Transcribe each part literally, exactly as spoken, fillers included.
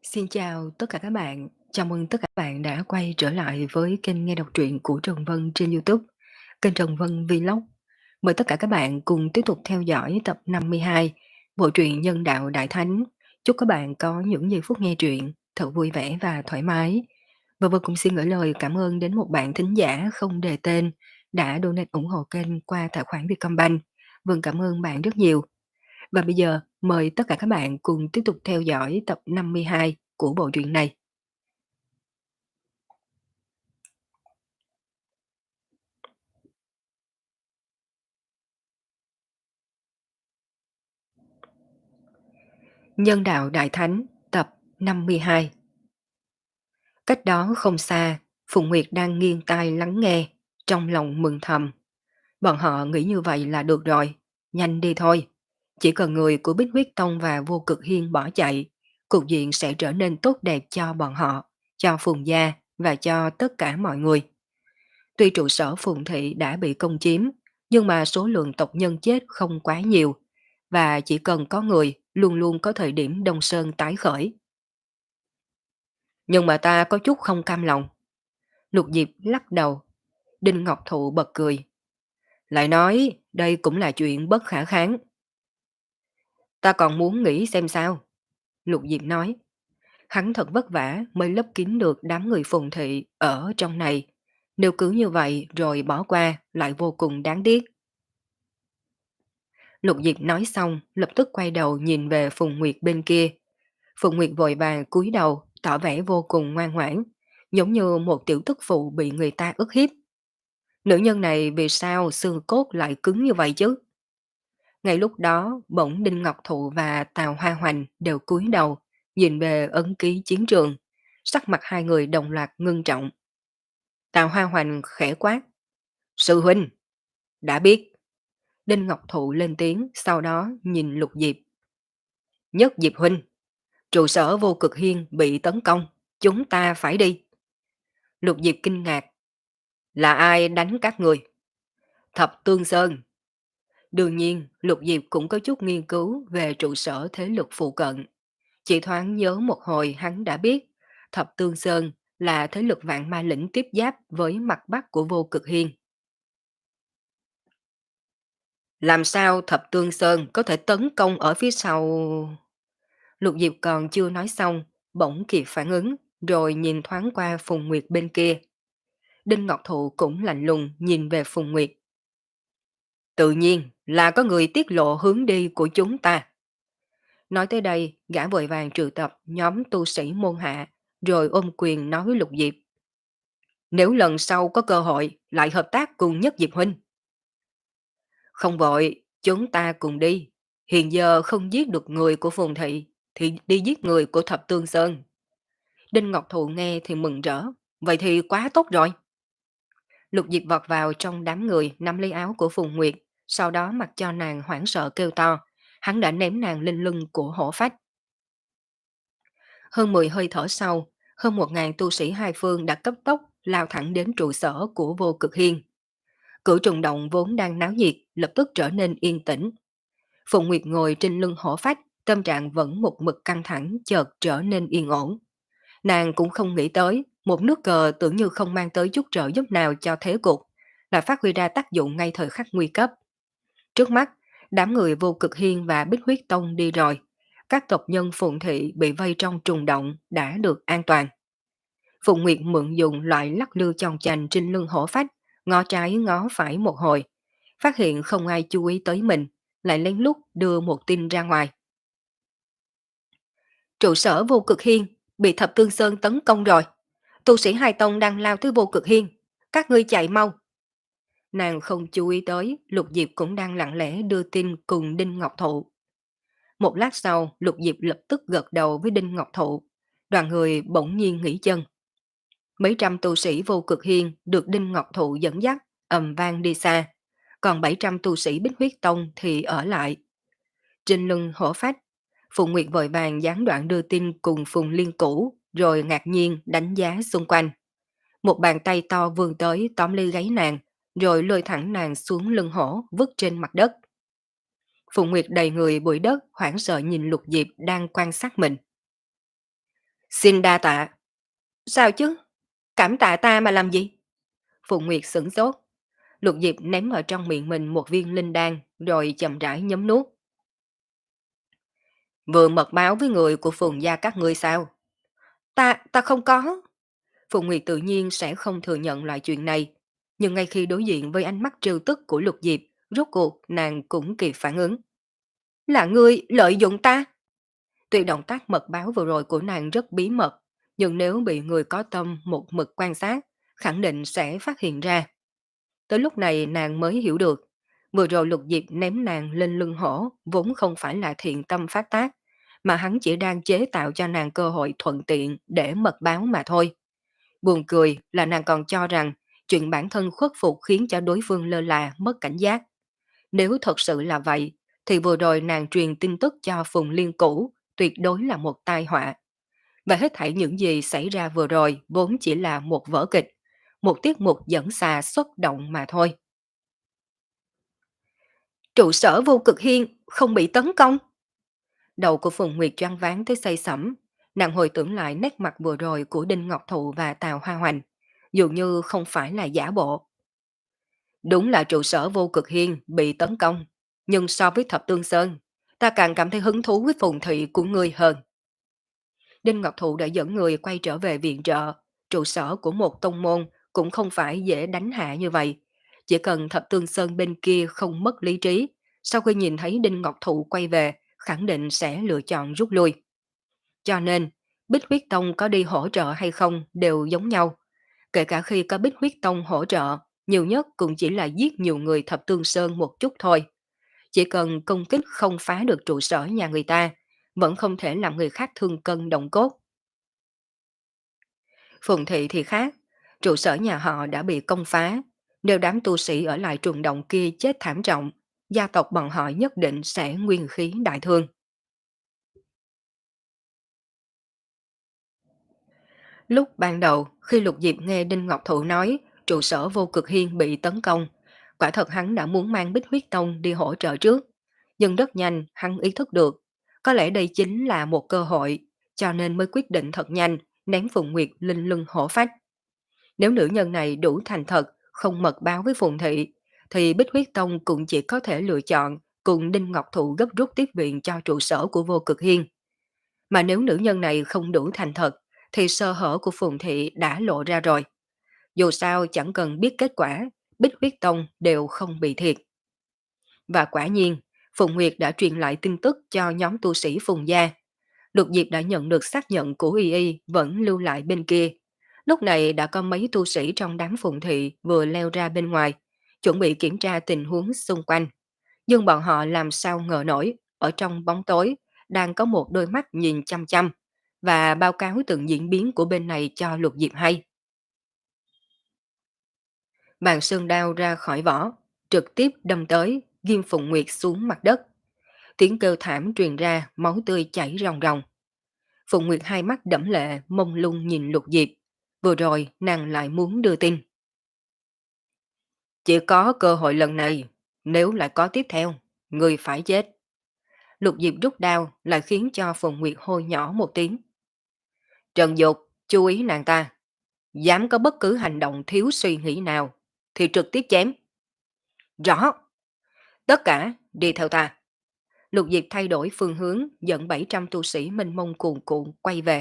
Xin chào tất cả các bạn. Chào mừng tất cả các bạn đã quay trở lại với kênh nghe đọc truyện của Trần Vân trên YouTube, kênh Trần Vân Vlog. Mời tất cả các bạn cùng tiếp tục theo dõi tập năm mươi hai bộ truyện Nhân đạo Đại Thánh. Chúc các bạn có những giây phút nghe truyện thật vui vẻ và thoải mái. Và Vân cũng xin gửi lời cảm ơn đến một bạn thính giả không đề tên đã donate ủng hộ kênh qua tài khoản Vietcombank. Vân cảm ơn bạn rất nhiều. Và bây giờ mời tất cả các bạn cùng tiếp tục theo dõi tập năm mươi hai của bộ truyện này. Nhân đạo Đại Thánh tập năm mươi hai. Cách đó không xa, Phụng Nguyệt đang nghiêng tai lắng nghe, trong lòng mừng thầm. Bọn họ nghĩ như vậy là được rồi, nhanh đi thôi. Chỉ cần người của Bích Huyết Tông và Vô Cực Hiên bỏ chạy, cục diện sẽ trở nên tốt đẹp cho bọn họ, cho Phùng Gia và cho tất cả mọi người. Tuy trụ sở Phùng Thị đã bị công chiếm, nhưng mà số lượng tộc nhân chết không quá nhiều, và chỉ cần có người luôn luôn có thời điểm Đông Sơn tái khởi. Nhưng mà ta có chút không cam lòng. Lục Diệp lắc đầu. Đinh Ngọc Thụ bật cười. Lại nói đây cũng là chuyện bất khả kháng. Ta còn muốn nghĩ xem sao. Lục Diệp nói. Hắn thật vất vả mới lấp kín được đám người Phùng Thị ở trong này. Nếu cứ như vậy rồi bỏ qua lại vô cùng đáng tiếc. Lục Diệp nói xong lập tức quay đầu nhìn về Phùng Nguyệt bên kia. Phùng Nguyệt vội vàng cúi đầu tỏ vẻ vô cùng ngoan ngoãn, giống như một tiểu tức phụ bị người ta ức hiếp. Nữ nhân này vì sao xương cốt lại cứng như vậy chứ? Ngay lúc đó, bỗng Đinh Ngọc Thụ và Tào Hoa Hoành đều cúi đầu, nhìn về ấn ký chiến trường. Sắc mặt hai người đồng loạt ngưng trọng. Tào Hoa Hoành khẽ quát. Sư huynh! Đã biết. Đinh Ngọc Thụ lên tiếng, sau đó nhìn Lục Diệp. Nhất Diệp huynh! Trụ sở Vô Cực Hiên bị tấn công. Chúng ta phải đi. Lục Diệp kinh ngạc. Là ai đánh các người? Thập Tương Sơn. Đương nhiên, Lục Diệp cũng có chút nghiên cứu về trụ sở thế lực phụ cận. Chỉ thoáng nhớ một hồi hắn đã biết, Thập Tương Sơn là thế lực vạn ma lĩnh tiếp giáp với mặt bắc của Vô Cực Hiên. Làm sao Thập Tương Sơn có thể tấn công ở phía sau? Lục Diệp còn chưa nói xong, bỗng kịp phản ứng, rồi nhìn thoáng qua Phùng Nguyệt bên kia. Đinh Ngọc Thụ cũng lạnh lùng nhìn về Phùng Nguyệt. Tự nhiên là có người tiết lộ hướng đi của chúng ta. Nói tới đây, gã vội vàng triệu tập nhóm tu sĩ môn hạ, rồi ôm quyền nói với Lục Diệp. Nếu lần sau có cơ hội, lại hợp tác cùng Nhất Diệp huynh. Không vội, chúng ta cùng đi. Hiện giờ không giết được người của Phùng Thị, thì đi giết người của Thập Tương Sơn. Đinh Ngọc Thụ nghe thì mừng rỡ. Vậy thì quá tốt rồi. Lục Diệp vọt vào trong đám người nắm lấy áo của Phùng Nguyệt, sau đó mặc cho nàng hoảng sợ kêu to. Hắn đã ném nàng lên lưng của hổ phách. Hơn mười hơi thở sau, hơn một ngàn tu sĩ hai phương đã cấp tốc lao thẳng đến trụ sở của Vô Cực Hiên. Cửu trùng động vốn đang náo nhiệt, lập tức trở nên yên tĩnh. Phụng Nguyệt ngồi trên lưng hổ phách, tâm trạng vẫn một mực căng thẳng chợt trở nên yên ổn. Nàng cũng không nghĩ tới, một nước cờ tưởng như không mang tới chút trợ giúp nào cho thế cục, lại phát huy ra tác dụng ngay thời khắc nguy cấp. Trước mắt, đám người Vô Cực Hiên và Bích Huyết Tông đi rồi. Các tộc nhân Phụng Thị bị vây trong trùng động đã được an toàn. Phụng Nguyệt mượn dùng loại lắc lư chòng chành trên lưng hổ phách, ngó trái ngó phải một hồi. Phát hiện không ai chú ý tới mình, lại lén lút đưa một tin ra ngoài. Trụ sở Vô Cực Hiên bị Thập Tương Sơn tấn công rồi. Tu sĩ hai tông đang lao tới Vô Cực Hiên. Các ngươi chạy mau. Nàng không chú ý tới, Lục Diệp cũng đang lặng lẽ đưa tin cùng Đinh Ngọc Thụ. Một lát sau, Lục Diệp lập tức gật đầu với Đinh Ngọc Thụ. Đoàn người bỗng nhiên nghỉ chân. Mấy trăm tu sĩ Vô Cực Hiên được Đinh Ngọc Thụ dẫn dắt, ầm vang đi xa. Còn bảy trăm tu sĩ Bích Huyết Tông thì ở lại. Trên lưng hổ phách, Phụng Nguyệt vội vàng gián đoạn đưa tin cùng Phùng Liên Cũ, rồi ngạc nhiên đánh giá xung quanh. Một bàn tay to vươn tới tóm lấy gáy nàng, rồi lôi thẳng nàng xuống lưng hổ vứt trên mặt đất. Phụng Nguyệt đầy người bụi đất hoảng sợ nhìn Lục Diệp đang quan sát mình. Xin đa tạ. Sao chứ? Cảm tạ ta mà làm gì? Phụng Nguyệt sửng sốt. Lục Diệp ném ở trong miệng mình một viên linh đan, rồi chậm rãi nhấm nuốt. Vừa mật báo với người của phường gia các ngươi sao? Ta, ta không có. Phụng Nguyệt tự nhiên sẽ không thừa nhận loại chuyện này. Nhưng ngay khi đối diện với ánh mắt trêu tức của Lục Diệp, rốt cuộc nàng cũng kịp phản ứng. Là ngươi lợi dụng ta. Tuy động tác mật báo vừa rồi của nàng rất bí mật, nhưng nếu bị người có tâm một mực quan sát, khẳng định sẽ phát hiện ra. Tới lúc này nàng mới hiểu được, vừa rồi Lục Diệp ném nàng lên lưng hổ vốn không phải là thiện tâm phát tác, mà hắn chỉ đang chế tạo cho nàng cơ hội thuận tiện để mật báo mà thôi. Buồn cười là nàng còn cho rằng chuyện bản thân khuất phục khiến cho đối phương lơ là mất cảnh giác. Nếu thật sự là vậy, thì vừa rồi nàng truyền tin tức cho Phùng Liên Cũ tuyệt đối là một tai họa. Và hết thảy những gì xảy ra vừa rồi vốn chỉ là một vở kịch, một tiết mục dẫn xà xuất động mà thôi. Trụ sở vô cực hiên không bị tấn công. Đầu của Phùng Nguyệt choáng váng tới say sẩm, nàng hồi tưởng lại nét mặt vừa rồi của Đinh Ngọc Thụ và Tào Hoa Hoành, dường như không phải là giả bộ. Đúng là trụ sở vô cực hiên bị tấn công, nhưng so với Thập Tương Sơn, ta càng cảm thấy hứng thú với phồn thị của ngươi hơn. Đinh Ngọc Thụ đã dẫn người quay trở về viện trợ, trụ sở của một tông môn cũng không phải dễ đánh hạ như vậy. Chỉ cần Thập Tương Sơn bên kia không mất lý trí, sau khi nhìn thấy Đinh Ngọc Thụ quay về, khẳng định sẽ lựa chọn rút lui. Cho nên, Bích Huyết Tông có đi hỗ trợ hay không đều giống nhau. Kể cả khi có Bích Huyết Tông hỗ trợ, nhiều nhất cũng chỉ là giết nhiều người Thập Tương Sơn một chút thôi. Chỉ cần công kích không phá được trụ sở nhà người ta, vẫn không thể làm người khác thương cân động cốt. Phùng thị thì khác, trụ sở nhà họ đã bị công phá. Nếu đám tu sĩ ở lại trùng động kia chết thảm trọng, gia tộc bọn họ nhất định sẽ nguyên khí đại thương. Lúc ban đầu, khi Lục Diệp nghe Đinh Ngọc Thụ nói trụ sở vô cực hiên bị tấn công, quả thật hắn đã muốn mang Bích Huyết Tông đi hỗ trợ trước. Nhưng rất nhanh hắn ý thức được, có lẽ đây chính là một cơ hội, cho nên mới quyết định thật nhanh, ném Phùng Nguyệt linh lưng hổ phách. Nếu nữ nhân này đủ thành thật, không mật báo với Phùng Thị, thì Bích Huyết Tông cũng chỉ có thể lựa chọn cùng Đinh Ngọc Thụ gấp rút tiếp viện cho trụ sở của Vô Cực Hiên. Mà nếu nữ nhân này không đủ thành thật, thì sơ hở của Phùng Thị đã lộ ra rồi. Dù sao chẳng cần biết kết quả, Bích Huyết Tông đều không bị thiệt. Và quả nhiên, Phùng Nguyệt đã truyền lại tin tức cho nhóm tu sĩ Phùng Gia. Lục Diệp đã nhận được xác nhận của Y Y vẫn lưu lại bên kia. Lúc này đã có mấy tu sĩ trong đám Phùng Thị vừa leo ra bên ngoài, chuẩn bị kiểm tra tình huống xung quanh. Nhưng bọn họ làm sao ngờ nổi, ở trong bóng tối, đang có một đôi mắt nhìn chăm chăm, và báo cáo từng diễn biến của bên này cho Lục Diệp hay. Bàn sơn đao ra khỏi vỏ, trực tiếp đâm tới, ghim Phụng Nguyệt xuống mặt đất. Tiếng kêu thảm truyền ra, máu tươi chảy ròng ròng. Phụng Nguyệt hai mắt đẫm lệ, mông lung nhìn Lục Diệp. Vừa rồi, nàng lại muốn đưa tin. Chỉ có cơ hội lần này, nếu lại có tiếp theo, người phải chết. Lục Diệp rút đao lại khiến cho Phụng Nguyệt hô nhỏ một tiếng. Trần Dục, chú ý nàng ta. Dám có bất cứ hành động thiếu suy nghĩ nào, thì trực tiếp chém. Rõ. Tất cả đi theo ta. Lục Diệp thay đổi phương hướng, dẫn bảy trăm tu sĩ mênh mông cuồn cuộn quay về.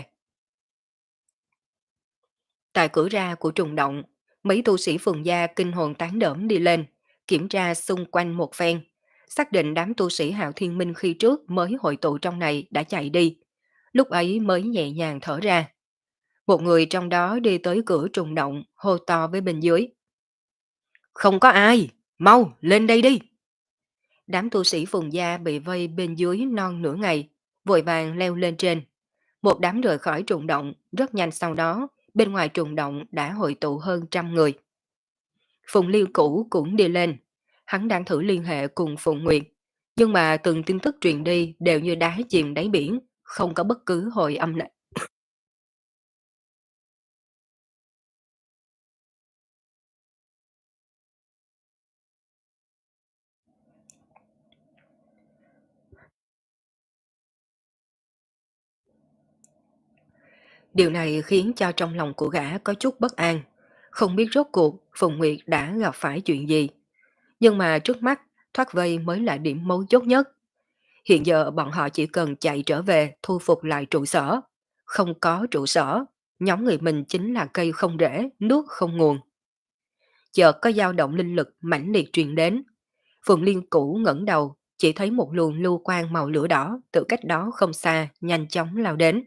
Tại cửa ra của trùng động, mấy tu sĩ phường gia kinh hồn tán đỡm đi lên, kiểm tra xung quanh một phen, xác định đám tu sĩ Hạo Thiên Minh khi trước mới hội tụ trong này đã chạy đi. Lúc ấy mới nhẹ nhàng thở ra. Một người trong đó đi tới cửa trùng động, hô to với bên dưới. Không có ai, mau lên đây đi. Đám tu sĩ phùng gia bị vây bên dưới non nửa ngày, vội vàng leo lên trên. Một đám rời khỏi trùng động, rất nhanh sau đó, bên ngoài trùng động đã hội tụ hơn trăm người. Phùng Liêu Cũ cũng đi lên. Hắn đang thử liên hệ cùng Phùng Nguyệt, nhưng mà từng tin tức truyền đi đều như đá chìm đáy biển, không có bất cứ hồi âm nào. Điều này khiến cho trong lòng của gã có chút bất an, không biết rốt cuộc Phùng Nguyệt đã gặp phải chuyện gì. Nhưng mà trước mắt, thoát vây mới là điểm mấu chốt nhất. Hiện giờ bọn họ chỉ cần chạy trở về thu phục lại trụ sở. Không có trụ sở, nhóm người mình chính là cây không rễ, nước không nguồn. Chợt có dao động linh lực mãnh liệt truyền đến. Phùng Liên Cửu ngẩng đầu, chỉ thấy một luồng lưu quang màu lửa đỏ từ cách đó không xa, nhanh chóng lao đến.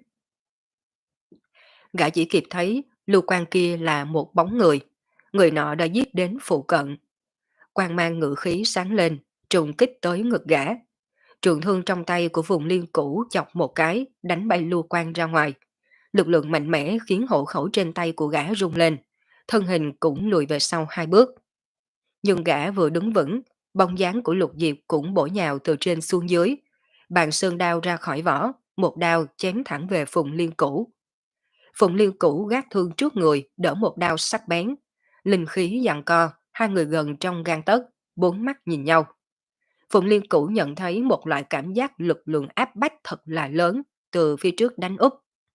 Gã chỉ kịp thấy lưu quang kia là một bóng người. Người nọ đã giết đến phụ cận. Quang mang ngự khí sáng lên, trùng kích tới ngực gã. Trường thương trong tay của Phùng Liên Cửu chọc một cái, đánh bay lưu quang ra ngoài. Lực lượng mạnh mẽ khiến hộ khẩu trên tay của gã rung lên. Thân hình cũng lùi về sau hai bước. Nhưng gã vừa đứng vững, bóng dáng của Lục Diệp cũng bổ nhào từ trên xuống dưới. Bàn sơn đao ra khỏi vỏ, một đao chém thẳng về Phùng Liên Cửu. Phùng Liên Cửu gác thương trước người, đỡ một đao sắc bén. Linh khí giằng co, hai người gần trong gang tấc, bốn mắt nhìn nhau. Phùng Liên Cửu nhận thấy một loại cảm giác lực lượng áp bách thật là lớn từ phía trước đánh úp.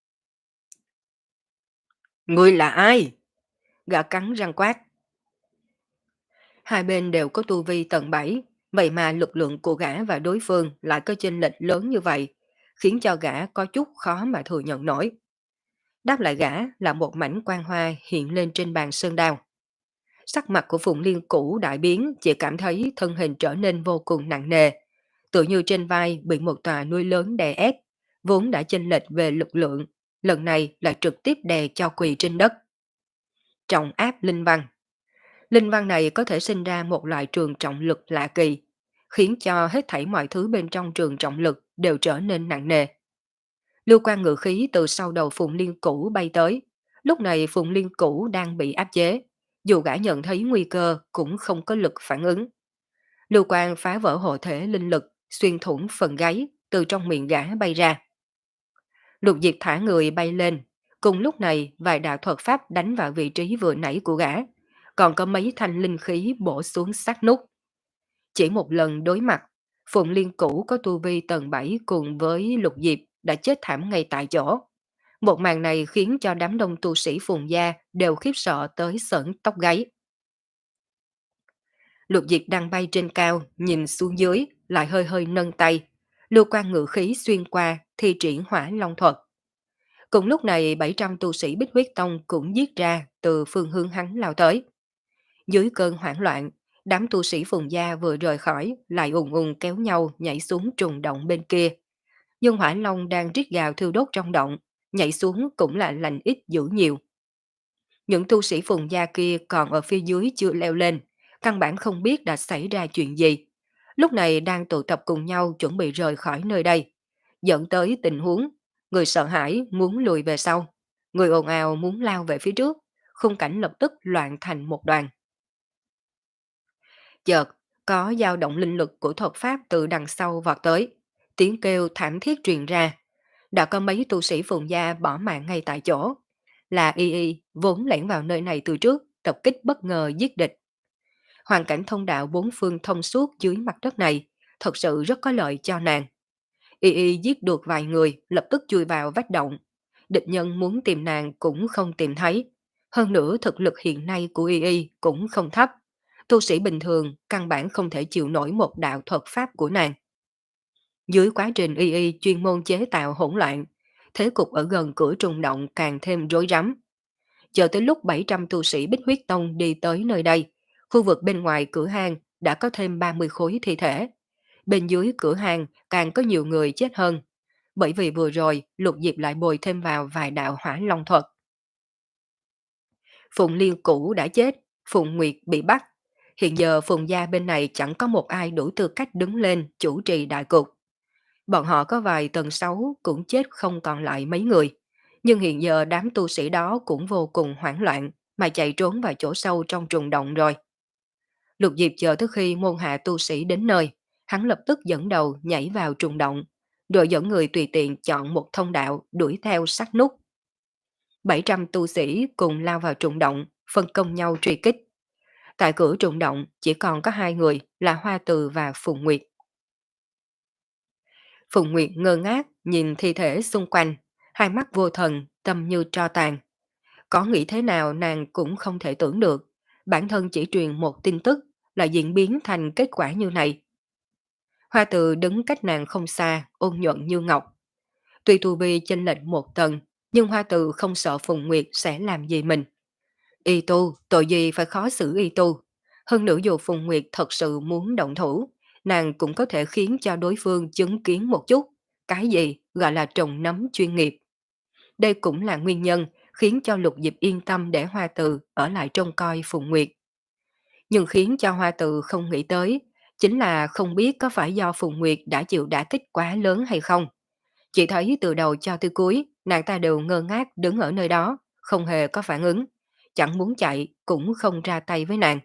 Ngươi là ai? Gã cắn răng quát. Hai bên đều có tu vi tầng bảy, vậy mà lực lượng của gã và đối phương lại có chênh lệch lớn như vậy, khiến cho gã có chút khó mà thừa nhận nổi. Đáp lại gã là một mảnh quang hoa hiện lên trên bàn sơn đao. Sắc mặt của Phùng Liên Cửu đại biến, chỉ cảm thấy thân hình trở nên vô cùng nặng nề, tự như trên vai bị một tòa núi lớn đè ép, vốn đã chênh lệch về lực lượng, lần này lại trực tiếp đè cho quỳ trên đất. Trọng áp linh văn. Linh văn này có thể sinh ra một loại trường trọng lực lạ kỳ, khiến cho hết thảy mọi thứ bên trong trường trọng lực đều trở nên nặng nề. Lưu quan ngự khí từ sau đầu Phùng Liên Cửu bay tới, lúc này Phùng Liên Cửu đang bị áp chế, dù gã nhận thấy nguy cơ cũng không có lực phản ứng. Lưu quang phá vỡ hộ thể linh lực, xuyên thủng phần gáy, từ trong miệng gã bay ra. Lục Diệp thả người bay lên, cùng lúc này vài đạo thuật pháp đánh vào vị trí vừa nãy của gã, còn có mấy thanh linh khí bổ xuống sát nút. Chỉ một lần đối mặt, Phùng Liên Cửu có tu vi tầng bảy cùng với Lục Diệp đã chết thảm ngay tại chỗ. Một màn này khiến cho đám đông tu sĩ Phùng gia đều khiếp sợ tới sởn tóc gáy. Lục Diệp đang bay trên cao, nhìn xuống dưới, lại hơi hơi nâng tay. Lưu quan ngự khí xuyên qua, thi triển hỏa long thuật. Cùng lúc này bảy trăm tu sĩ Bích Huyết Tông cũng giết ra từ phương hướng hắn lao tới. Dưới cơn hoảng loạn, đám tu sĩ Phùng gia vừa rời khỏi, lại ùng ùng kéo nhau nhảy xuống trùng động bên kia. Nhưng hỏa long đang rít gào thiêu đốt trong động, nhảy xuống cũng là lành ít dữ nhiều. Những tu sĩ Phùng gia kia còn ở phía dưới chưa leo lên, căn bản không biết đã xảy ra chuyện gì. Lúc này đang tụ tập cùng nhau chuẩn bị rời khỏi nơi đây, dẫn tới tình huống người sợ hãi muốn lùi về sau, người ồn ào muốn lao về phía trước, khung cảnh lập tức loạn thành một đoàn. Chợt, có dao động linh lực của thuật pháp từ đằng sau vọt tới, tiếng kêu thảm thiết truyền ra. Đã có mấy tu sĩ Phùng gia bỏ mạng ngay tại chỗ. Là Y Y vốn lẻn vào nơi này từ trước, tập kích bất ngờ giết địch. Hoàn cảnh thông đạo bốn phương thông suốt dưới mặt đất này thật sự rất có lợi cho nàng. Y Y giết được vài người, lập tức chui vào vách động. Địch nhân muốn tìm nàng cũng không tìm thấy. Hơn nữa thực lực hiện nay của Y Y cũng không thấp. Tu sĩ bình thường căn bản không thể chịu nổi một đạo thuật pháp của nàng. Dưới quá trình Y Y chuyên môn chế tạo hỗn loạn, thế cục ở gần cửa trùng động càng thêm rối rắm. Chờ tới lúc bảy trăm tu sĩ Bích Huyết Tông đi tới nơi đây, khu vực bên ngoài cửa hang đã có thêm ba mươi khối thi thể. Bên dưới cửa hang càng có nhiều người chết hơn, bởi vì vừa rồi Lục Diệp lại bồi thêm vào vài đạo hỏa long thuật. Phùng Liên Cửu đã chết, Phùng Nguyệt bị bắt. Hiện giờ Phùng gia bên này chẳng có một ai đủ tư cách đứng lên chủ trì đại cục. Bọn họ có vài tầng sáu cũng chết không còn lại mấy người. Nhưng hiện giờ đám tu sĩ đó cũng vô cùng hoảng loạn mà chạy trốn vào chỗ sâu trong trùng động rồi. Lục Diệp chờ tới khi môn hạ tu sĩ đến nơi, hắn lập tức dẫn đầu nhảy vào trùng động, rồi dẫn người tùy tiện chọn một thông đạo đuổi theo sát nút. bảy trăm tu sĩ cùng lao vào trùng động, phân công nhau truy kích. Tại cửa trùng động chỉ còn có hai người là Hoa Từ và Phùng Nguyệt. Phùng Nguyệt ngơ ngác nhìn thi thể xung quanh, hai mắt vô thần tâm như tro tàn. Có nghĩ thế nào nàng cũng không thể tưởng được, bản thân chỉ truyền một tin tức là diễn biến thành kết quả như này. Hoa Từ đứng cách nàng không xa, ôn nhuận như ngọc. Tuy tu vi chênh lệch một tầng, nhưng Hoa Từ không sợ Phùng Nguyệt sẽ làm gì mình. Y tu, tội gì phải khó xử y tu. Hơn nữa dù Phùng Nguyệt thật sự muốn động thủ, nàng cũng có thể khiến cho đối phương chứng kiến một chút. Cái gì gọi là trồng nấm chuyên nghiệp. Đây cũng là nguyên nhân khiến cho Lục Diệp yên tâm để Hoa Từ ở lại trông coi Phùng Nguyệt. Nhưng khiến cho Hoa Từ không nghĩ tới, chính là không biết có phải do Phùng Nguyệt đã chịu đả kích quá lớn hay không. Chỉ thấy từ đầu cho tới cuối, nàng ta đều ngơ ngác đứng ở nơi đó, không hề có phản ứng. Chẳng muốn chạy, cũng không ra tay với nàng.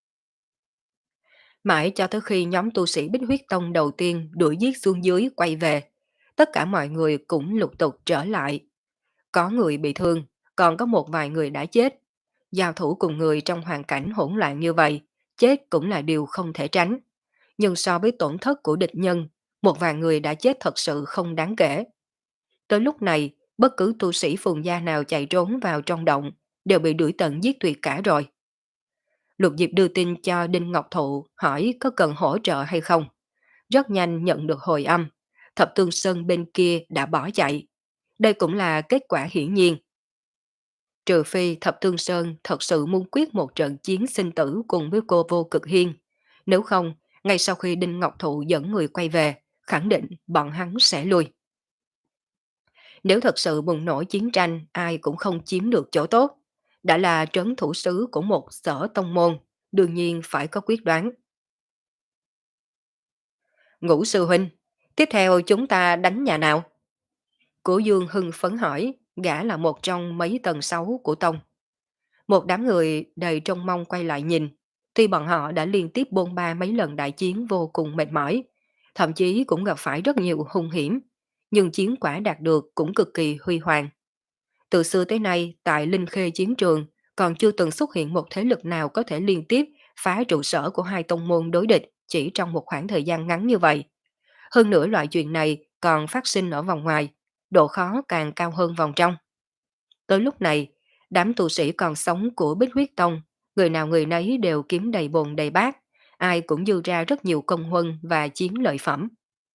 Mãi cho tới khi nhóm tu sĩ Bích Huyết Tông đầu tiên đuổi giết xuống dưới quay về, tất cả mọi người cũng lục tục trở lại. Có người bị thương, còn có một vài người đã chết. Giao thủ cùng người trong hoàn cảnh hỗn loạn như vậy, chết cũng là điều không thể tránh. Nhưng so với tổn thất của địch nhân, một vài người đã chết thật sự không đáng kể. Tới lúc này, bất cứ tu sĩ phường gia nào chạy trốn vào trong động, đều bị đuổi tận giết tuyệt cả rồi. Lục Diệp đưa tin cho Đinh Ngọc Thụ hỏi có cần hỗ trợ hay không. Rất nhanh nhận được hồi âm, Thập Tương Sơn bên kia đã bỏ chạy. Đây cũng là kết quả hiển nhiên. Trừ phi Thập Tương Sơn thật sự muốn quyết một trận chiến sinh tử cùng với cô Vô Cực Hiên. Nếu không, ngay sau khi Đinh Ngọc Thụ dẫn người quay về, khẳng định bọn hắn sẽ lui. Nếu thật sự bùng nổ chiến tranh, ai cũng không chiếm được chỗ tốt. Đã là trấn thủ sứ của một sở tông môn, đương nhiên phải có quyết đoán. Ngũ sư huynh, tiếp theo chúng ta đánh nhà nào? Cổ Dương hưng phấn hỏi, gã là một trong mấy tầng sáu của tông. Một đám người đầy trông mong quay lại nhìn. Tuy bọn họ đã liên tiếp bôn ba mấy lần đại chiến vô cùng mệt mỏi, thậm chí cũng gặp phải rất nhiều hung hiểm, nhưng chiến quả đạt được cũng cực kỳ huy hoàng. Từ xưa tới nay, tại Linh Khê chiến trường, còn chưa từng xuất hiện một thế lực nào có thể liên tiếp phá trụ sở của hai tông môn đối địch chỉ trong một khoảng thời gian ngắn như vậy. Hơn nữa loại chuyện này còn phát sinh ở vòng ngoài, độ khó càng cao hơn vòng trong. Tới lúc này, đám tu sĩ còn sống của Bích Huyết Tông, người nào người nấy đều kiếm đầy bồn đầy bát, ai cũng dư ra rất nhiều công huân và chiến lợi phẩm.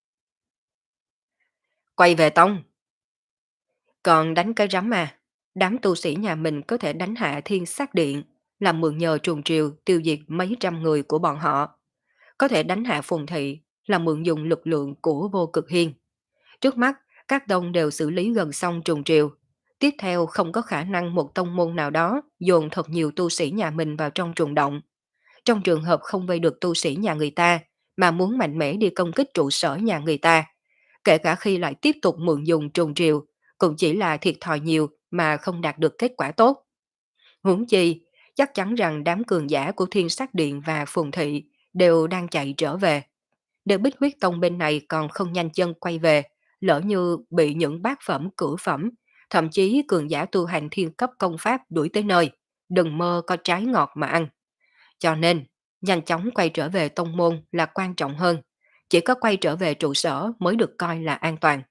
Quay về tông! Còn đánh cái rắm à, đám tu sĩ nhà mình có thể đánh hạ thiên sát điện, làm mượn nhờ trùng triều tiêu diệt mấy trăm người của bọn họ. Có thể đánh hạ phùng thị, là mượn dùng lực lượng của vô cực hiên. Trước mắt, các tông đều xử lý gần xong trùng triều. Tiếp theo không có khả năng một tông môn nào đó dồn thật nhiều tu sĩ nhà mình vào trong trùng động. Trong trường hợp không vây được tu sĩ nhà người ta, mà muốn mạnh mẽ đi công kích trụ sở nhà người ta, kể cả khi lại tiếp tục mượn dùng trùng triều, cũng chỉ là thiệt thòi nhiều mà không đạt được kết quả tốt. Huống chi, chắc chắn rằng đám cường giả của Thiên Sát Điện và Phùng Thị đều đang chạy trở về. Nếu Bích Huyết Tông bên này còn không nhanh chân quay về, lỡ như bị những bát phẩm cửu phẩm, thậm chí cường giả tu hành thiên cấp công pháp đuổi tới nơi, đừng mơ có trái ngọt mà ăn. Cho nên, nhanh chóng quay trở về tông môn là quan trọng hơn. Chỉ có quay trở về trụ sở mới được coi là an toàn.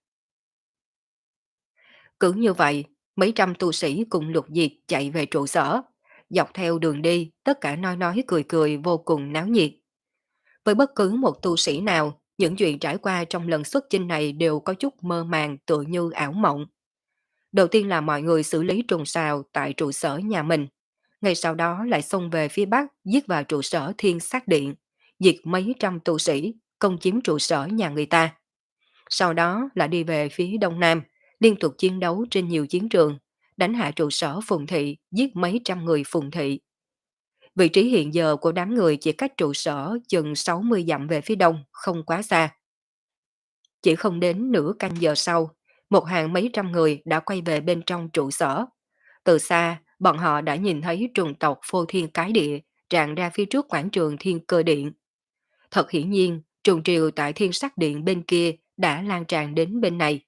Cứ như vậy, mấy trăm tu sĩ cùng Lục Diệp chạy về trụ sở. Dọc theo đường đi, tất cả nói nói cười cười vô cùng náo nhiệt. Với bất cứ một tu sĩ nào, những chuyện trải qua trong lần xuất chinh này đều có chút mơ màng tựa như ảo mộng. Đầu tiên là mọi người xử lý trùng sào tại trụ sở nhà mình. Ngay sau đó lại xông về phía bắc giết vào trụ sở Thiên Sát Điện, diệt mấy trăm tu sĩ, công chiếm trụ sở nhà người ta. Sau đó là đi về phía đông nam, liên tục chiến đấu trên nhiều chiến trường, đánh hạ trụ sở Phùng Thị, giết mấy trăm người Phùng Thị. Vị trí hiện giờ của đám người chỉ cách trụ sở chừng sáu mươi dặm về phía đông, không quá xa. Chỉ không đến nửa canh giờ sau, một hàng mấy trăm người đã quay về bên trong trụ sở. Từ xa, bọn họ đã nhìn thấy trùng tộc phô thiên cái địa tràn ra phía trước quảng trường Thiên Cơ Điện. Thật hiển nhiên, trùng triều tại Thiên Sắc Điện bên kia đã lan tràn đến bên này.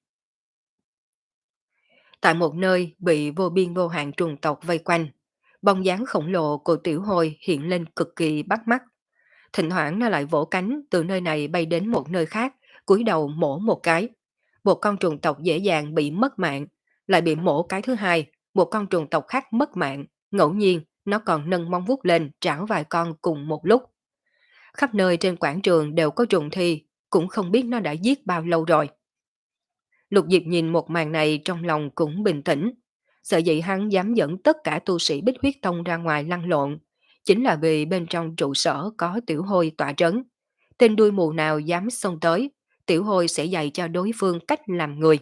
Tại một nơi bị vô biên vô hạn trùng tộc vây quanh, bóng dáng khổng lồ của tiểu hồi hiện lên cực kỳ bắt mắt. Thỉnh thoảng nó lại vỗ cánh từ nơi này bay đến một nơi khác, cúi đầu mổ một cái. Một con trùng tộc dễ dàng bị mất mạng, lại bị mổ cái thứ hai, một con trùng tộc khác mất mạng, ngẫu nhiên nó còn nâng móng vuốt lên trảo vài con cùng một lúc. Khắp nơi trên quảng trường đều có trùng thi, cũng không biết nó đã giết bao lâu rồi. Lục Diệp nhìn một màn này trong lòng cũng bình tĩnh. Sợ dĩ hắn dám dẫn tất cả tu sĩ Bích Huyết Tông ra ngoài lăn lộn, chính là vì bên trong trụ sở có tiểu hôi tọa trấn. Tên đuôi mù nào dám xông tới, tiểu hôi sẽ dạy cho đối phương cách làm người.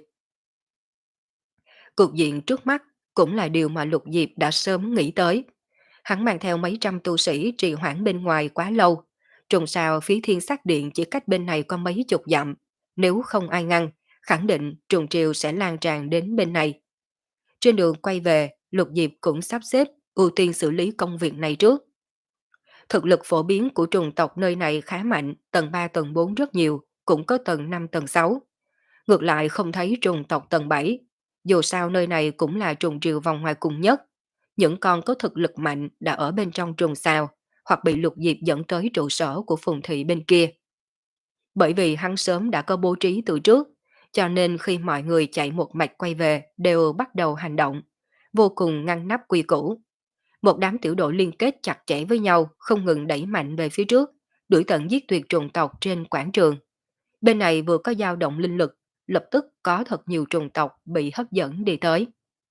Cục diện trước mắt cũng là điều mà Lục Diệp đã sớm nghĩ tới. Hắn mang theo mấy trăm tu sĩ trì hoãn bên ngoài quá lâu. Trùng sao phía thiên sát điện chỉ cách bên này có mấy chục dặm. Nếu không ai ngăn, khẳng định trùng triều sẽ lan tràn đến bên này. Trên đường quay về, Lục Diệp cũng sắp xếp ưu tiên xử lý công việc này trước. Thực lực phổ biến của trùng tộc nơi này khá mạnh, tầng ba tầng bốn rất nhiều, cũng có tầng năm tầng sáu. Ngược lại không thấy trùng tộc tầng bảy. Dù sao nơi này cũng là trùng triều vòng ngoài cùng nhất. Những con có thực lực mạnh đã ở bên trong trùng sao, hoặc bị Lục Diệp dẫn tới trụ sở của Phùng Thị bên kia. Bởi vì hắn sớm đã có bố trí từ trước, cho nên khi mọi người chạy một mạch quay về đều bắt đầu hành động, vô cùng ngăn nắp quy củ. Một đám tiểu đội liên kết chặt chẽ với nhau, không ngừng đẩy mạnh về phía trước, đuổi tận giết tuyệt trùng tộc trên quảng trường. Bên này vừa có dao động linh lực, lập tức có thật nhiều trùng tộc bị hấp dẫn đi tới.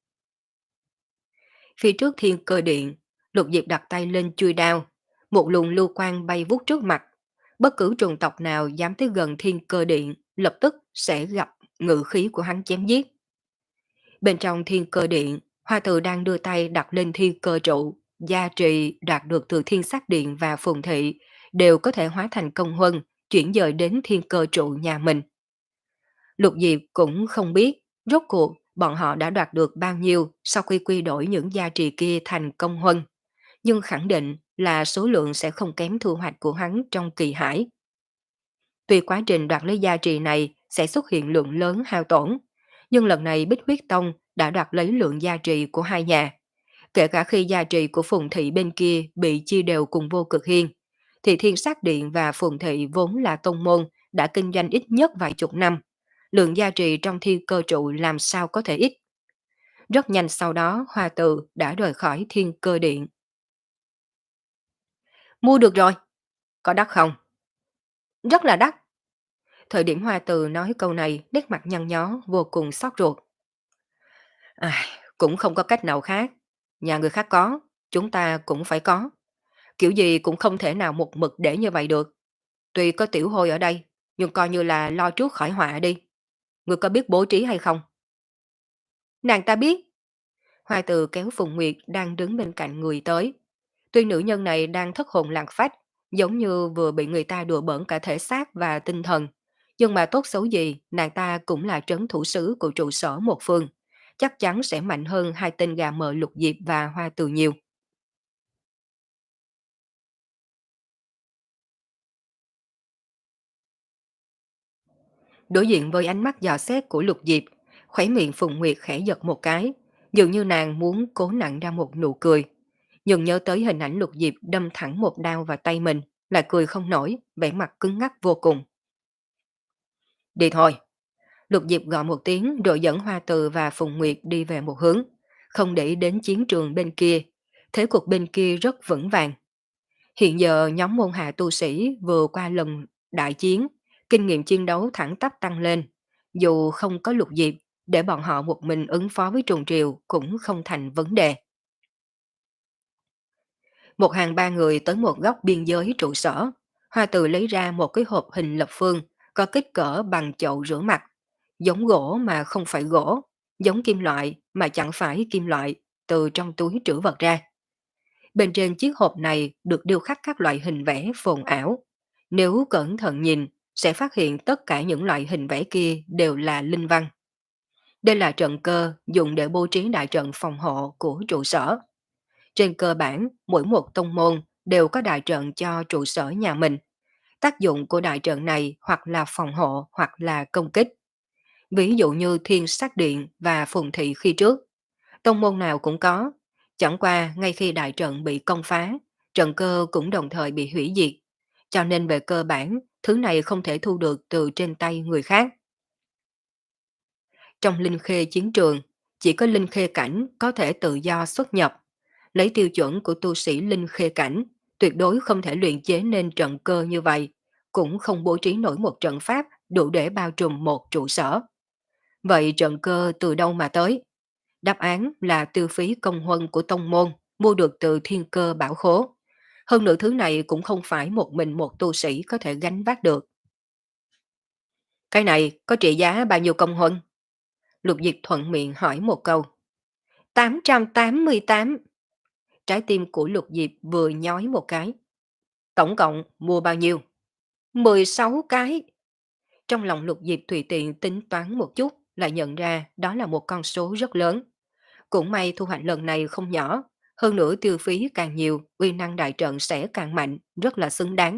Phía trước thiên cơ điện, Lục Diệp đặt tay lên chui đao, một luồng lưu quang bay vút trước mặt. Bất cứ trùng tộc nào dám tới gần thiên cơ điện, lập tức sẽ gặp ngự khí của hắn chém giết. Bên trong thiên cơ điện, Hoa Từ đang đưa tay đặt lên thiên cơ trụ, gia trì đạt được từ thiên sát điện và phùng thị, đều có thể hóa thành công huân, chuyển dời đến thiên cơ trụ nhà mình. Lục Diệp cũng không biết, rốt cuộc bọn họ đã đoạt được bao nhiêu sau khi quy đổi những gia trì kia thành công huân, nhưng khẳng định là số lượng sẽ không kém thu hoạch của hắn trong kỳ hải. Tuy quá trình đoạt lấy gia trì này sẽ xuất hiện lượng lớn hao tổn, nhưng lần này Bích Huyết Tông đã đoạt lấy lượng gia trì của hai nhà. Kể cả khi gia trì của Phùng Thị bên kia bị chia đều cùng Vô Cực Hiên, thì Thiên Sát Điện và Phùng Thị vốn là tông môn đã kinh doanh ít nhất vài chục năm. Lượng gia trì trong thiên cơ trụ làm sao có thể ít. Rất nhanh sau đó Hoa Từ đã rời khỏi thiên cơ điện. Mua được rồi. Có đắt không? Rất là đắt. Thời điểm Hoa Từ nói câu này, nét mặt nhăn nhó vô cùng xót ruột. À, cũng không có cách nào khác. Nhà người khác có, chúng ta cũng phải có. Kiểu gì cũng không thể nào một mực để như vậy được. Tuy có tiểu hôi ở đây, nhưng coi như là lo trước khỏi họa đi. Người có biết bố trí hay không? Nàng ta biết. Hoa Từ kéo Phùng Nguyệt đang đứng bên cạnh người tới. Tuy nữ nhân này đang thất hồn lạc phách, giống như vừa bị người ta đùa bỡn cả thể xác và tinh thần. Nhưng mà tốt xấu gì, nàng ta cũng là trấn thủ sứ của trụ sở một phương. Chắc chắn sẽ mạnh hơn hai tên gà mờ Lục Diệp và Hoa Từ nhiều. Đối diện với ánh mắt dò xét của Lục Diệp, khóe miệng Phùng Nguyệt khẽ giật một cái, dường như nàng muốn cố nặn ra một nụ cười. Nhưng nhớ tới hình ảnh Lục Diệp đâm thẳng một đao vào tay mình, lại cười không nổi, vẻ mặt cứng ngắc vô cùng. Đi thôi. Lục Diệp gọi một tiếng rồi dẫn Hoa Từ và Phùng Nguyệt đi về một hướng, không để ý đến chiến trường bên kia. Thế cuộc bên kia rất vững vàng. Hiện giờ nhóm môn hạ tu sĩ vừa qua lần đại chiến, kinh nghiệm chiến đấu thẳng tắp tăng lên. Dù không có Lục Diệp, để bọn họ một mình ứng phó với trùng triều cũng không thành vấn đề. Một hàng ba người tới một góc biên giới trụ sở. Hoa Từ lấy ra một cái hộp hình lập phương, có kích cỡ bằng chậu rửa mặt. Giống gỗ mà không phải gỗ, giống kim loại mà chẳng phải kim loại, từ trong túi trữ vật ra. Bên trên chiếc hộp này được điêu khắc các loại hình vẽ phồn ảo. Nếu cẩn thận nhìn, sẽ phát hiện tất cả những loại hình vẽ kia đều là linh văn. Đây là trận cơ dùng để bố trí đại trận phòng hộ của trụ sở. Trên cơ bản, mỗi một tông môn đều có đại trận cho trụ sở nhà mình. Tác dụng của đại trận này hoặc là phòng hộ hoặc là công kích. Ví dụ như Thiên Sát Điện và Phùng Thị khi trước. Tông môn nào cũng có. Chẳng qua ngay khi đại trận bị công phá, trận cơ cũng đồng thời bị hủy diệt. Cho nên về cơ bản, thứ này không thể thu được từ trên tay người khác. Trong linh khê chiến trường, chỉ có linh khê cảnh có thể tự do xuất nhập. Lấy tiêu chuẩn của tu sĩ linh khê cảnh, tuyệt đối không thể luyện chế nên trận cơ như vậy, cũng không bố trí nổi một trận pháp đủ để bao trùm một trụ sở. Vậy trận cơ từ đâu mà tới? Đáp án là tiêu phí công huân của tông môn, mua được từ thiên cơ bảo khố. Hơn nữa thứ này cũng không phải một mình một tu sĩ có thể gánh vác được. Cái này có trị giá bao nhiêu công huân? Lục Diệp thuận miệng hỏi một câu. tám trăm tám mươi tám. Trái tim của Lục Diệp vừa nhói một cái. Tổng cộng mua bao nhiêu? mười sáu cái. Trong lòng Lục Diệp tùy tiện tính toán một chút, lại nhận ra đó là một con số rất lớn. Cũng may thu hoạch lần này không nhỏ, hơn nữa tiêu phí càng nhiều, uy năng đại trận sẽ càng mạnh, rất là xứng đáng.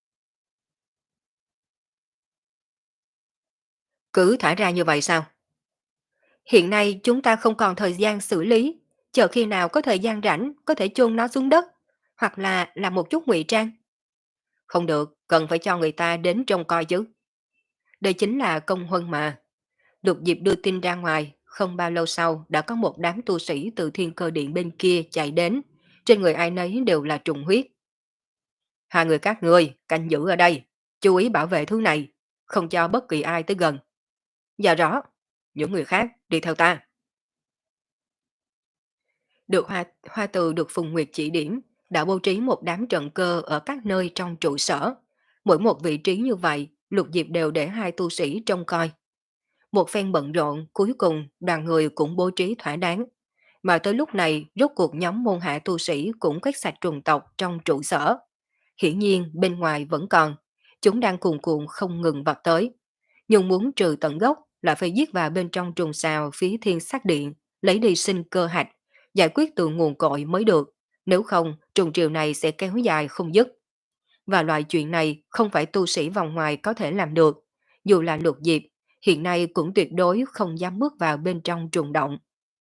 Cứ thả ra như vậy sao? Hiện nay chúng ta không còn thời gian xử lý, chờ khi nào có thời gian rảnh có thể chôn nó xuống đất, hoặc là làm một chút ngụy trang. Không được, cần phải cho người ta đến trông coi chứ. Đây chính là công huân mà. Lục Diệp đưa tin ra ngoài, không bao lâu sau đã có một đám tu sĩ từ thiên cơ điện bên kia chạy đến, trên người ai nấy đều là trùng huyết. Hai người các ngươi canh giữ ở đây, chú ý bảo vệ thứ này, không cho bất kỳ ai tới gần. Dạ rõ, những người khác đi theo ta. Được Hoa, Hoa Từ được Phùng Nguyệt chỉ điểm, đã bố trí một đám trận cơ ở các nơi trong trụ sở. Mỗi một vị trí như vậy, Lục Diệp đều để hai tu sĩ trông coi. Một phen bận rộn, cuối cùng đoàn người cũng bố trí thỏa đáng. Mà tới lúc này, rốt cuộc nhóm môn hạ tu sĩ cũng quét sạch trùng tộc trong trụ sở. Hiển nhiên bên ngoài vẫn còn, chúng đang cuồn cuộn không ngừng vọt tới. Nhưng muốn trừ tận gốc là phải giết vào bên trong trùng xào phía thiên sát điện, lấy đi sinh cơ hạch, giải quyết từ nguồn cội mới được. Nếu không, trùng triều này sẽ kéo dài không dứt. Và loại chuyện này không phải tu sĩ vòng ngoài có thể làm được. Dù là Lục Diệp, hiện nay cũng tuyệt đối không dám bước vào bên trong trùng động.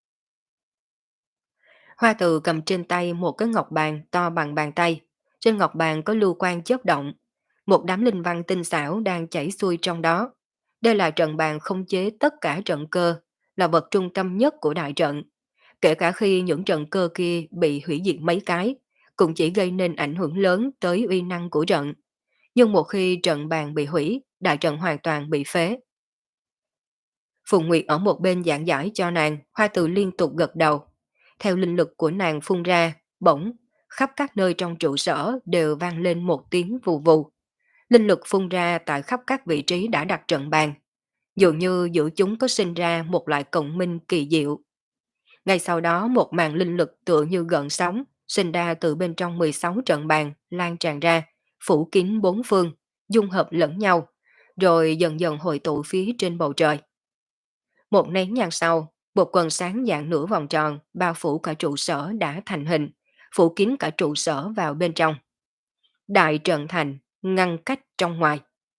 Hoa Từ cầm trên tay một cái ngọc bàn to bằng bàn tay. Trên ngọc bàn có lưu quang chớp động. Một đám linh văn tinh xảo đang chảy xuôi trong đó. Đây là trận bàn không chế tất cả trận cơ, là vật trung tâm nhất của đại trận. Kể cả khi những trận cơ kia bị hủy diệt mấy cái, cũng chỉ gây nên ảnh hưởng lớn tới uy năng của trận. Nhưng một khi trận bàn bị hủy, đại trận hoàn toàn bị phế. Phùng Nguyệt ở một bên giảng giải cho nàng, Hoa Từ liên tục gật đầu. Theo linh lực của nàng phun ra, bỗng, khắp các nơi trong trụ sở đều vang lên một tiếng vù vù. Linh lực phun ra tại khắp các vị trí đã đặt trận bàn. Dường như giữa chúng có sinh ra một loại cộng minh kỳ diệu. Ngay sau đó một màn linh lực tựa như gợn sóng, sinh ra từ bên trong mười sáu trận bàn, lan tràn ra, phủ kín bốn phương, dung hợp lẫn nhau, rồi dần dần hội tụ phía trên bầu trời. Một nén nhang sau, một quần sáng dạng nửa vòng tròn bao phủ cả trụ sở đã thành hình, phủ kín cả trụ sở vào bên trong. Đại trận thành, ngăn cách trong ngoài.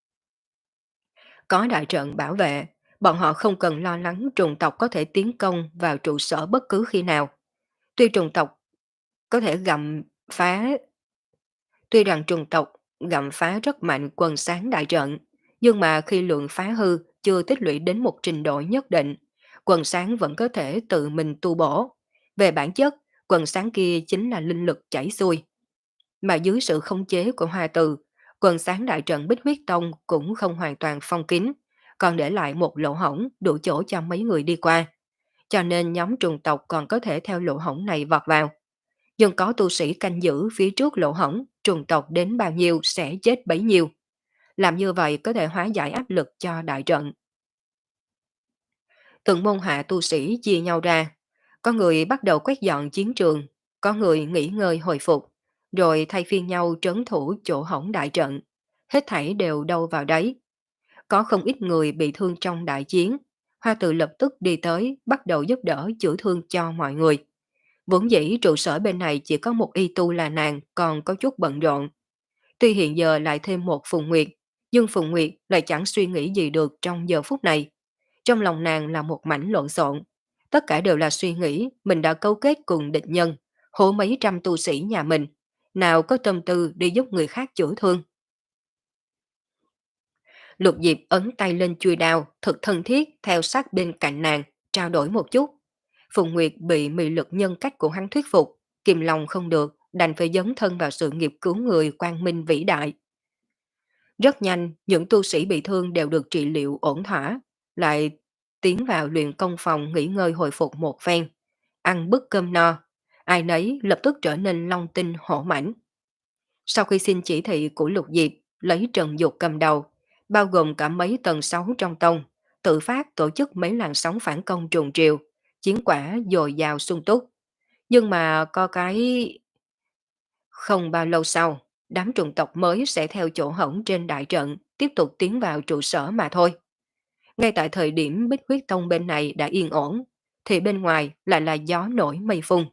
Có đại trận bảo vệ, bọn họ không cần lo lắng trùng tộc có thể tiến công vào trụ sở bất cứ khi nào. Tuy trùng tộc có thể gặm phá, tuy rằng trùng tộc gặm phá rất mạnh quần sáng đại trận, nhưng mà khi lượng phá hư chưa tích lũy đến một trình độ nhất định, quần sáng vẫn có thể tự mình tu bổ. Về bản chất, quần sáng kia chính là linh lực chảy xuôi. Mà dưới sự khống chế của Hoa Từ, quần sáng đại trận Bích Huyết Tông cũng không hoàn toàn phong kín, còn để lại một lỗ hổng đủ chỗ cho mấy người đi qua. Cho nên nhóm trùng tộc còn có thể theo lỗ hổng này vọt vào. Nhưng có tu sĩ canh giữ phía trước lỗ hổng, trùng tộc đến bao nhiêu sẽ chết bấy nhiêu. Làm như vậy có thể hóa giải áp lực cho đại trận. Từng môn hạ tu sĩ chia nhau ra. Có người bắt đầu quét dọn chiến trường, có người nghỉ ngơi hồi phục, rồi thay phiên nhau trấn thủ chỗ hỏng đại trận. Hết thảy đều đâu vào đấy. Có không ít người bị thương trong đại chiến. Hoa Từ lập tức đi tới, bắt đầu giúp đỡ chữa thương cho mọi người. Vốn dĩ trụ sở bên này chỉ có một y tu là nàng, còn có chút bận rộn. Tuy hiện giờ lại thêm một Phùng Nguyệt, nhưng Phùng Nguyệt lại chẳng suy nghĩ gì được trong giờ phút này. Trong lòng nàng là một mảnh lộn xộn. Tất cả đều là suy nghĩ mình đã cấu kết cùng địch nhân, hố mấy trăm tu sĩ nhà mình. Nào có tâm tư đi giúp người khác chữa thương. Lục Diệp ấn tay lên chui đao, thật thân thiết theo sát bên cạnh nàng, trao đổi một chút. Phùng Nguyệt bị mị lực nhân cách của hắn thuyết phục, kìm lòng không được, đành phải dấn thân vào sự nghiệp cứu người quang minh vĩ đại. Rất nhanh, những tu sĩ bị thương đều được trị liệu ổn thỏa, lại tiến vào luyện công phòng nghỉ ngơi hồi phục một phen, ăn bữa cơm no, ai nấy lập tức trở nên long tinh hổ mãnh. Sau khi xin chỉ thị của Lục Diệp, lấy Trần Dục cầm đầu, bao gồm cả mấy tầng sáu trong tông, tự phát tổ chức mấy làn sóng phản công trùng triều, chiến quả dồi dào sung túc. Nhưng mà có cái không bao lâu sau, đám trùng tộc mới sẽ theo chỗ hổng trên đại trận, tiếp tục tiến vào trụ sở mà thôi. Ngay tại thời điểm Bích Huyết Tông bên này đã yên ổn, thì bên ngoài lại là gió nổi mây phun.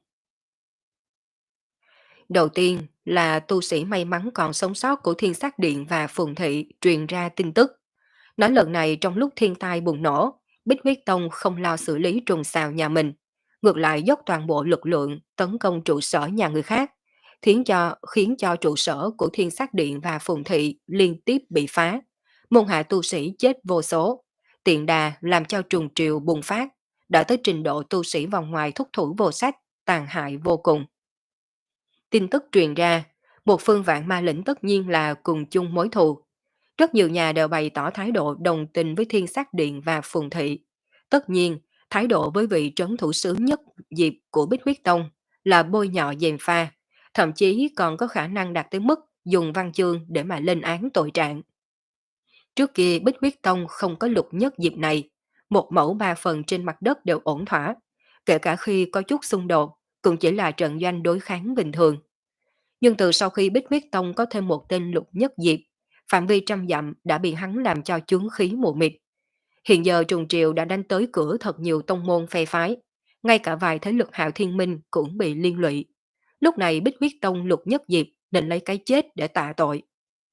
Đầu tiên là tu sĩ may mắn còn sống sót của Thiên Sát Điện và Phùng Thị truyền ra tin tức. Nói lần này trong lúc thiên tai bùng nổ, Bích Huyết Tông không lo xử lý trùng xào nhà mình, ngược lại dốc toàn bộ lực lượng tấn công trụ sở nhà người khác, khiến cho khiến cho trụ sở của Thiên Sát Điện và Phùng Thị liên tiếp bị phá, môn hạ tu sĩ chết vô số, tiện đà làm cho trùng triều bùng phát, đã tới trình độ tu sĩ vòng ngoài thúc thủ vô sách, tàn hại vô cùng. Tin tức truyền ra, một phương vạn ma lĩnh tất nhiên là cùng chung mối thù. Rất nhiều nhà đều bày tỏ thái độ đồng tình với Thiên Sát Điện và Phùng Thị. Tất nhiên, thái độ với vị trấn thủ sứ nhất Diệp của Bích Huyết Tông là bôi nhọ gièm pha, thậm chí còn có khả năng đạt tới mức dùng văn chương để mà lên án tội trạng. Trước kia Bích Huyết Tông không có Lục Nhất Diệp này, một mẫu ba phần trên mặt đất đều ổn thỏa, kể cả khi có chút xung đột, cũng chỉ là trận doanh đối kháng bình thường. Nhưng từ sau khi Bích Huyết Tông có thêm một tên Lục Nhất Diệp, phạm vi trăm dặm đã bị hắn làm cho chướng khí mù mịt. Hiện giờ trùng triều đã đánh tới cửa thật nhiều tông môn phe phái, ngay cả vài thế lực Hạo Thiên Minh cũng bị liên lụy. Lúc này Bích Huyết Tông Lục Nhất Diệp định lấy cái chết để tạ tội.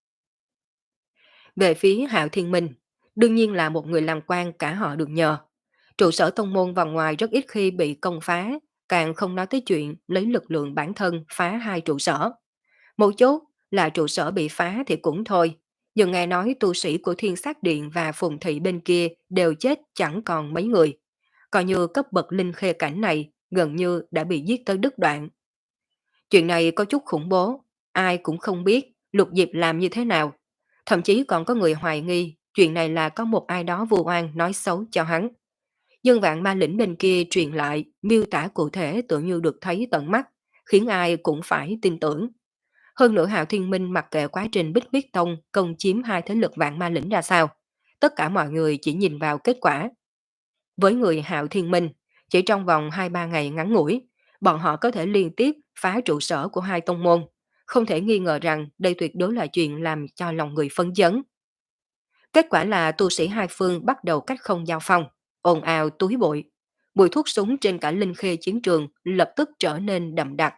Về phía Hạo Thiên Minh, đương nhiên là một người làm quan cả họ được nhờ. Trụ sở tông môn vòng ngoài rất ít khi bị công phá, càng không nói tới chuyện lấy lực lượng bản thân phá hai trụ sở. Một chốt là trụ sở bị phá thì cũng thôi, nhưng nghe nói tu sĩ của Thiên Sát Điện và Phùng Thị bên kia đều chết chẳng còn mấy người. Coi như cấp bậc linh khê cảnh này gần như đã bị giết tới đứt đoạn. Chuyện này có chút khủng bố, ai cũng không biết Lục Diệp làm như thế nào. Thậm chí còn có người hoài nghi chuyện này là có một ai đó vu oan nói xấu cho hắn. Nhưng vạn ma lĩnh bên kia truyền lại miêu tả cụ thể tự như được thấy tận mắt, khiến ai cũng phải tin tưởng. Hơn nữa Hạo Thiên Minh mặc kệ quá trình Bích Huyết Tông công chiếm hai thế lực vạn ma lĩnh ra sao, tất cả mọi người chỉ nhìn vào kết quả. Với người Hạo Thiên Minh, chỉ trong vòng hai ba ngày ngắn ngủi, bọn họ có thể liên tiếp phá trụ sở của hai tông môn. Không thể nghi ngờ rằng đây tuyệt đối là chuyện làm cho lòng người phấn chấn. Kết quả là tu sĩ hai phương bắt đầu cách không giao phong, ồn ào túi bụi. Mùi thuốc súng trên cả linh khê chiến trường lập tức trở nên đậm đặc.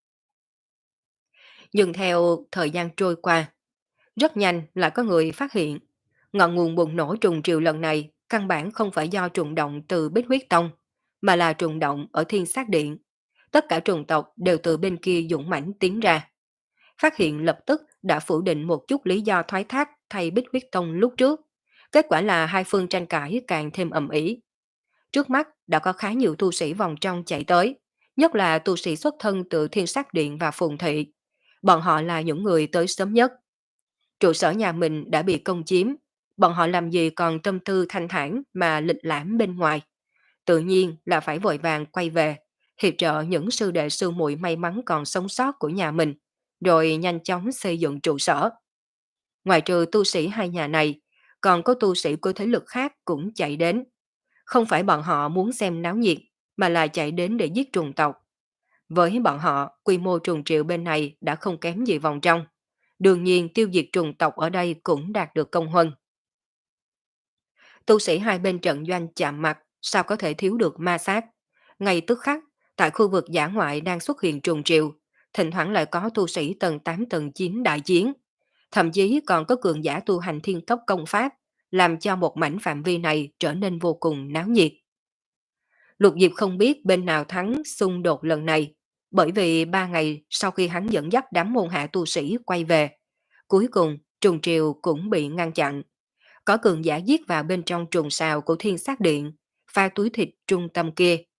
Nhưng theo thời gian trôi qua, rất nhanh lại có người phát hiện ngọn nguồn bùng nổ trùng triều lần này căn bản không phải do trùng động từ Bích Huyết Tông, mà là trùng động ở Thiên Sát Điện. Tất cả trùng tộc đều từ bên kia dũng mãnh tiến ra. Phát hiện lập tức đã phủ định một chút lý do thoái thác thay Bích Huyết Tông lúc trước. Kết quả là hai phương tranh cãi càng thêm ầm ĩ. Trước mắt đã có khá nhiều tu sĩ vòng trong chạy tới, nhất là tu sĩ xuất thân từ Thiên Sát Điện và Phùng Thị. Bọn họ là những người tới sớm nhất. Trụ sở nhà mình đã bị công chiếm, bọn họ làm gì còn tâm tư thanh thản mà lịch lãm bên ngoài. Tự nhiên là phải vội vàng quay về, hiệp trợ những sư đệ sư muội may mắn còn sống sót của nhà mình, rồi nhanh chóng xây dựng trụ sở. Ngoài trừ tu sĩ hai nhà này, còn có tu sĩ của thế lực khác cũng chạy đến. Không phải bọn họ muốn xem náo nhiệt, mà là chạy đến để giết trùng tộc. Với bọn họ, quy mô trùng triệu bên này đã không kém gì vòng trong. Đương nhiên tiêu diệt trùng tộc ở đây cũng đạt được công huân. Tu sĩ hai bên trận doanh chạm mặt, sao có thể thiếu được ma sát. Ngay tức khắc, tại khu vực giả ngoại đang xuất hiện trùng triệu, thỉnh thoảng lại có tu sĩ tầng tám tầng chín đại chiến. Thậm chí còn có cường giả tu hành thiên cấp công pháp, làm cho một mảnh phạm vi này trở nên vô cùng náo nhiệt. Lục Diệp không biết bên nào thắng xung đột lần này, bởi vì ba ngày sau khi hắn dẫn dắt đám môn hạ tu sĩ quay về, cuối cùng trùng triều cũng bị ngăn chặn. Có cường giả giết vào bên trong trùng sào của Thiên Sát Điện, pha túi thịt trung tâm kia,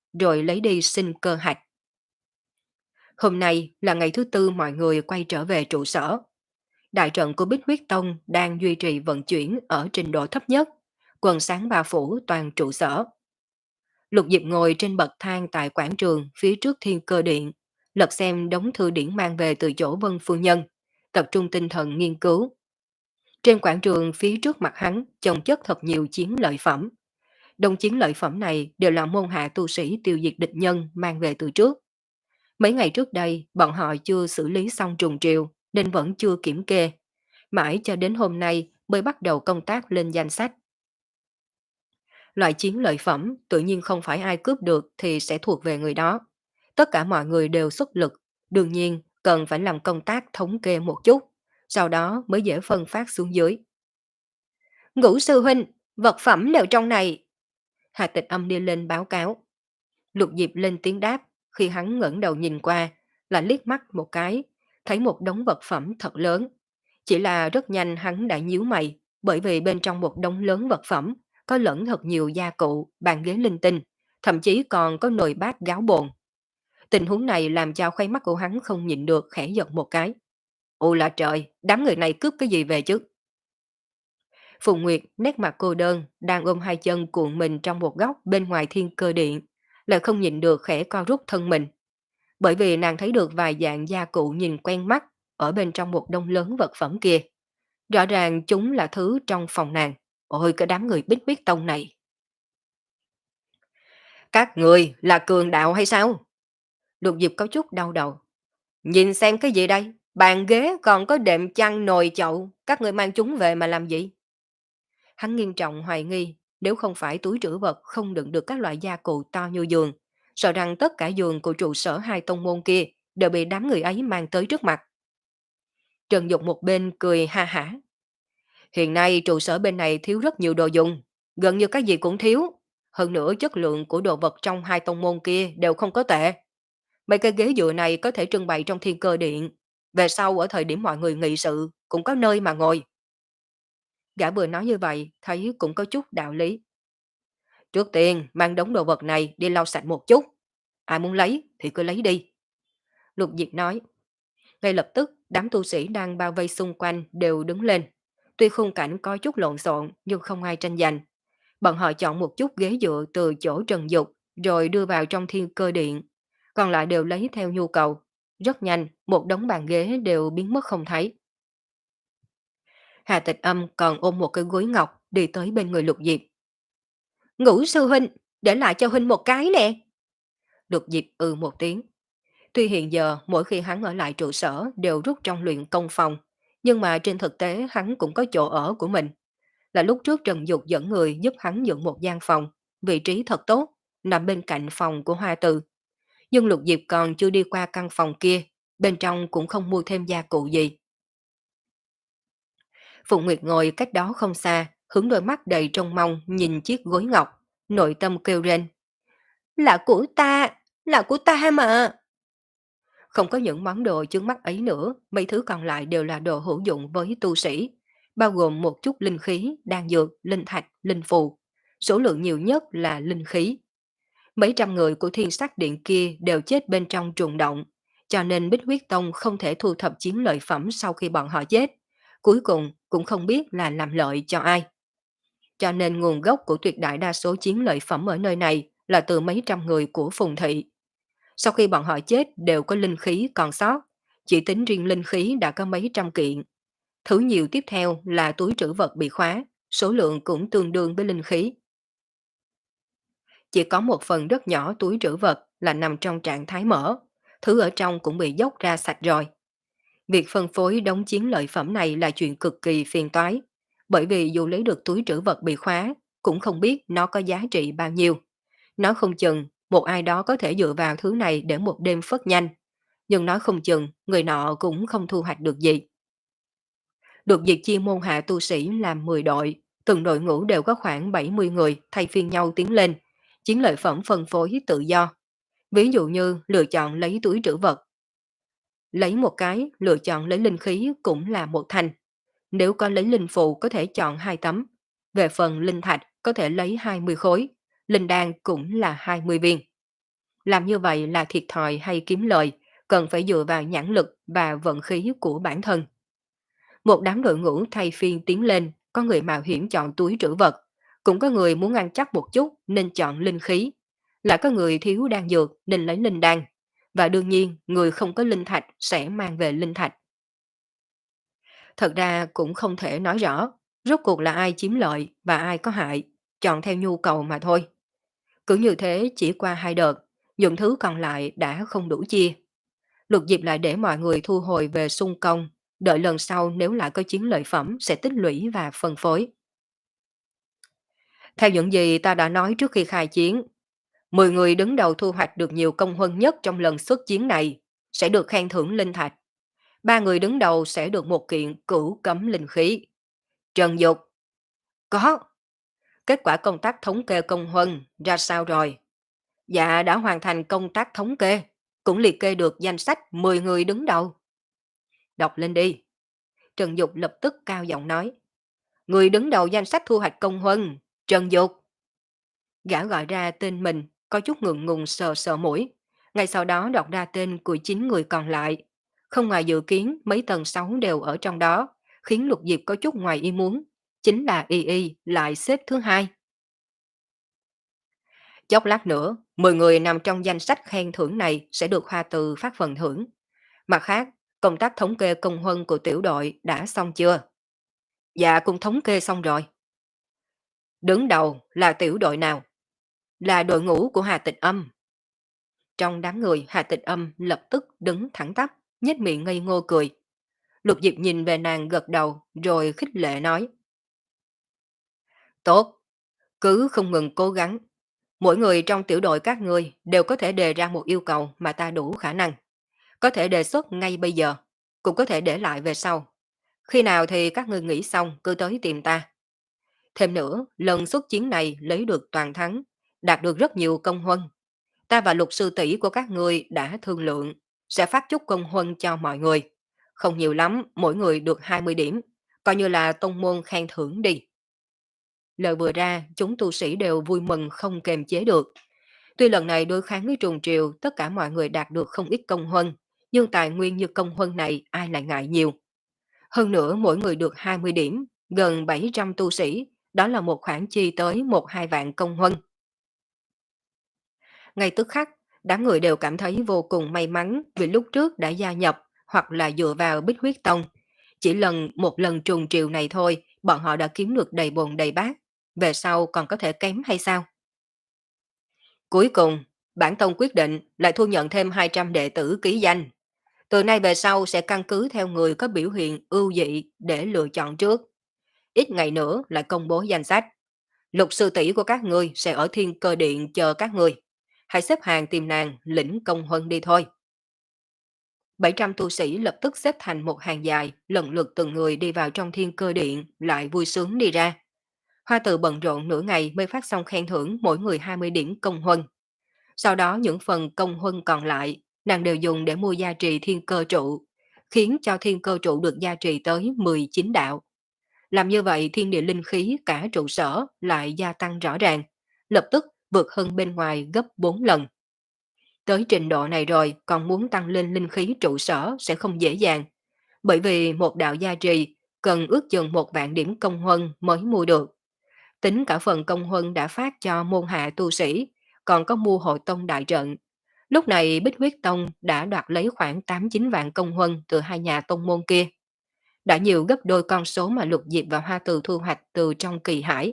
rồi lấy đi sinh cơ hạch. Hôm nay là ngày thứ tư mọi người quay trở về trụ sở. Đại trận của Bích Huyết Tông đang duy trì vận chuyển ở trình độ thấp nhất, quần sáng bao phủ toàn trụ sở. Lục Diệp ngồi trên bậc thang tại quảng trường phía trước Thiên Cơ Điện, lật xem đống thư điển mang về từ chỗ Vân Phu Nhân, tập trung tinh thần nghiên cứu. Trên quảng trường phía trước mặt hắn chồng chất thật nhiều chiến lợi phẩm. Đồng chiến lợi phẩm này đều là môn hạ tu sĩ tiêu diệt địch nhân mang về từ trước. Mấy ngày trước đây, bọn họ chưa xử lý xong trùng triều, nên vẫn chưa kiểm kê. Mãi cho đến hôm nay mới bắt đầu công tác lên danh sách. Loại chiến lợi phẩm tự nhiên không phải ai cướp được thì sẽ thuộc về người đó. Tất cả mọi người đều xuất lực, đương nhiên cần phải làm công tác thống kê một chút, sau đó mới dễ phân phát xuống dưới. Ngũ sư huynh, vật phẩm đều trong này. Hà Tịch Âm đi lên báo cáo. Lục Diệp lên tiếng đáp, khi hắn ngẩng đầu nhìn qua, là liếc mắt một cái, thấy một đống vật phẩm thật lớn. Chỉ là rất nhanh hắn đã nhíu mày, bởi vì bên trong một đống lớn vật phẩm có lẫn thật nhiều gia cụ, bàn ghế linh tinh, thậm chí còn có nồi bát gáo bồn. Tình huống này làm cho khoai mắt của hắn không nhịn được khẽ giật một cái. Ôi là trời, đám người này cướp cái gì về chứ? Phùng Nguyệt nét mặt cô đơn, đang ôm hai chân cuộn mình trong một góc bên ngoài Thiên Cơ Điện, lại không nhịn được khẽ co rút thân mình. Bởi vì nàng thấy được vài dạng gia cụ nhìn quen mắt ở bên trong một đông lớn vật phẩm kia. Rõ ràng chúng là thứ trong phòng nàng. Ôi cái đám người Bích Huyết Tông này. Các người là cường đạo hay sao? Lục Diệp có chút đau đầu. Nhìn xem cái gì đây? Bàn ghế còn có đệm chăn nồi chậu. Các người mang chúng về mà làm gì? Hắn nghiêm trọng hoài nghi, nếu không phải túi trữ vật không đựng được các loại gia cụ to như giường, sợ rằng tất cả giường của trụ sở hai tông môn kia đều bị đám người ấy mang tới trước mặt. Trần Dục một bên cười ha hả. Hiện nay trụ sở bên này thiếu rất nhiều đồ dùng, gần như cái gì cũng thiếu. Hơn nữa chất lượng của đồ vật trong hai tông môn kia đều không có tệ. Mấy cái ghế dựa này có thể trưng bày trong Thiên Cơ Điện. Về sau ở thời điểm mọi người nghị sự cũng có nơi mà ngồi. Gã vừa nói như vậy thấy cũng có chút đạo lý. Trước tiên mang đống đồ vật này đi lau sạch một chút. Ai muốn lấy thì cứ lấy đi. Lục Diệp nói. Ngay lập tức đám tu sĩ đang bao vây xung quanh đều đứng lên. Tuy khung cảnh có chút lộn xộn nhưng không ai tranh giành. Bọn họ chọn một chút ghế dựa từ chỗ Trần Dục rồi đưa vào trong Thiên Cơ Điện. Còn lại đều lấy theo nhu cầu. Rất nhanh một đống bàn ghế đều biến mất không thấy. Hà Tịch Âm còn ôm một cái gối ngọc đi tới bên người Lục Diệp. Ngũ sư huynh, để lại cho huynh một cái nè. Lục Diệp ừ một tiếng. Tuy hiện giờ mỗi khi hắn ở lại trụ sở đều rút trong luyện công phòng, nhưng mà trên thực tế hắn cũng có chỗ ở của mình. Là lúc trước Trần Dục dẫn người giúp hắn dựng một gian phòng, vị trí thật tốt, nằm bên cạnh phòng của Hoa Từ. Nhưng Lục Diệp còn chưa đi qua căn phòng kia, bên trong cũng không mua thêm gia cụ gì. Phụng Nguyệt ngồi cách đó không xa, hướng đôi mắt đầy trông mong nhìn chiếc gối ngọc, nội tâm kêu lên. Là của ta, là của ta mà. Không có những món đồ trước mắt ấy nữa, mấy thứ còn lại đều là đồ hữu dụng với tu sĩ, bao gồm một chút linh khí, đan dược, linh thạch, linh phù. Số lượng nhiều nhất là linh khí. Mấy trăm người của thiên sắc điện kia đều chết bên trong trùng động, cho nên Bích Huyết Tông không thể thu thập chiến lợi phẩm sau khi bọn họ chết. Cuối cùng cũng không biết là làm lợi cho ai. Cho nên nguồn gốc của tuyệt đại đa số chiến lợi phẩm ở nơi này là từ mấy trăm người của Phùng Thị. Sau khi bọn họ chết đều có linh khí còn sót, chỉ tính riêng linh khí đã có mấy trăm kiện. Thứ nhiều tiếp theo là túi trữ vật bị khóa, số lượng cũng tương đương với linh khí. Chỉ có một phần rất nhỏ túi trữ vật là nằm trong trạng thái mở, thứ ở trong cũng bị dốc ra sạch rồi. Việc phân phối đống chiến lợi phẩm này là chuyện cực kỳ phiền toái, bởi vì dù lấy được túi trữ vật bị khóa, cũng không biết nó có giá trị bao nhiêu. Nó không chừng, một ai đó có thể dựa vào thứ này để một đêm phất nhanh, nhưng nói không chừng, người nọ cũng không thu hoạch được gì. Được việc chia môn hạ tu sĩ làm mười đội, từng đội ngũ đều có khoảng bảy mươi người thay phiên nhau tiến lên, chiến lợi phẩm phân phối tự do. Ví dụ như lựa chọn lấy túi trữ vật. Lấy một cái, lựa chọn lấy linh khí cũng là một thành. Nếu có lấy linh phù có thể chọn hai tấm. Về phần linh thạch có thể lấy hai mươi khối, linh đan cũng là hai mươi viên. Làm như vậy là thiệt thòi hay kiếm lời, cần phải dựa vào nhãn lực và vận khí của bản thân. Một đám đội ngũ thay phiên tiến lên, có người mạo hiểm chọn túi trữ vật, cũng có người muốn ăn chắc một chút nên chọn linh khí, lại có người thiếu đan dược nên lấy linh đan, và đương nhiên người không có linh thạch sẽ mang về linh thạch. Thật ra cũng không thể nói rõ, rốt cuộc là ai chiếm lợi và ai có hại, chọn theo nhu cầu mà thôi. Cứ như thế chỉ qua hai đợt, những thứ còn lại đã không đủ chia. Lục Diệp lại để mọi người thu hồi về xung công, đợi lần sau nếu lại có chiến lợi phẩm sẽ tích lũy và phân phối. Theo những gì ta đã nói trước khi khai chiến, mười người đứng đầu thu hoạch được nhiều công huân nhất trong lần xuất chiến này sẽ được khen thưởng linh thạch. Ba người đứng đầu sẽ được một kiện cửu cấm linh khí. Trần Dục, có. Kết quả công tác thống kê công huân ra sao rồi? Dạ đã hoàn thành công tác thống kê, cũng liệt kê được danh sách mười người đứng đầu. Đọc lên đi. Trần Dục lập tức cao giọng nói. Người đứng đầu danh sách thu hoạch công huân, Trần Dục. Gã gọi ra tên mình, có chút ngượng ngùng sờ sờ mũi. Ngay sau đó đọc ra tên của chín người còn lại. Không ngoài dự kiến, mấy tầng sáu đều ở trong đó, khiến Lục Diệp có chút ngoài ý muốn. Chính là Y Y lại xếp thứ hai. Chốc lát nữa, mười người nằm trong danh sách khen thưởng này sẽ được Hoa Từ phát phần thưởng. Mặt khác, công tác thống kê công huân của tiểu đội đã xong chưa? Dạ cũng thống kê xong rồi. Đứng đầu là tiểu đội nào? Là đội ngũ của Hà Tịch Âm. Trong đám người, Hà Tịch Âm lập tức đứng thẳng tắp, nhếch miệng ngây ngô cười. Lục Diệp nhìn về nàng gật đầu rồi khích lệ nói. Tốt, cứ không ngừng cố gắng. Mỗi người trong tiểu đội các ngươi đều có thể đề ra một yêu cầu mà ta đủ khả năng. Có thể đề xuất ngay bây giờ, cũng có thể để lại về sau. Khi nào thì các ngươi nghĩ xong cứ tới tìm ta. Thêm nữa, lần xuất chiến này lấy được toàn thắng, đạt được rất nhiều công huân. Ta và lục sư tỷ của các ngươi đã thương lượng, sẽ phát chút công huân cho mọi người. Không nhiều lắm, mỗi người được hai mươi điểm, coi như là tông môn khen thưởng đi. Lời vừa ra, chúng tu sĩ đều vui mừng không kềm chế được. Tuy lần này đối kháng với trùng triều, tất cả mọi người đạt được không ít công huân, nhưng tài nguyên như công huân này ai lại ngại nhiều. Hơn nữa mỗi người được hai mươi điểm, gần bảy trăm tu sĩ, đó là một khoản chi tới một hai vạn công huân. Ngay tức khắc, đám người đều cảm thấy vô cùng may mắn vì lúc trước đã gia nhập hoặc là dựa vào Bích Huyết Tông. Chỉ lần một lần trùng triều này thôi, bọn họ đã kiếm được đầy bồn đầy bát. Về sau còn có thể kém hay sao? Cuối cùng, bản tông quyết định lại thu nhận thêm hai trăm đệ tử ký danh. Từ nay về sau sẽ căn cứ theo người có biểu hiện ưu dị để lựa chọn trước. Ít ngày nữa lại công bố danh sách. Lục sư tỷ của các ngươi sẽ ở Thiên Cơ Điện chờ các ngươi. Hãy xếp hàng tìm nàng lĩnh công huân đi thôi. bảy trăm tu sĩ lập tức xếp thành một hàng dài, lần lượt từng người đi vào trong Thiên Cơ Điện, lại vui sướng đi ra. Hoa Từ bận rộn nửa ngày mới phát xong khen thưởng mỗi người hai mươi điểm công huân. Sau đó những phần công huân còn lại, nàng đều dùng để mua gia trì thiên cơ trụ, khiến cho thiên cơ trụ được gia trì tới mười chín đạo. Làm như vậy thiên địa linh khí cả trụ sở lại gia tăng rõ ràng, lập tức vượt hơn bên ngoài gấp bốn lần. Tới trình độ này rồi còn muốn tăng lên linh khí trụ sở sẽ không dễ dàng, bởi vì một đạo gia trì cần ước chừng một vạn điểm công huân mới mua được. Tính cả phần công huân đã phát cho môn hạ tu sĩ, còn có mua hội tông đại trận. Lúc này Bích Huyết Tông đã đoạt lấy khoảng tám chín vạn công huân từ hai nhà tông môn kia. Đã nhiều gấp đôi con số mà Lục Diệp và Hoa Từ thu hoạch từ trong kỳ hải.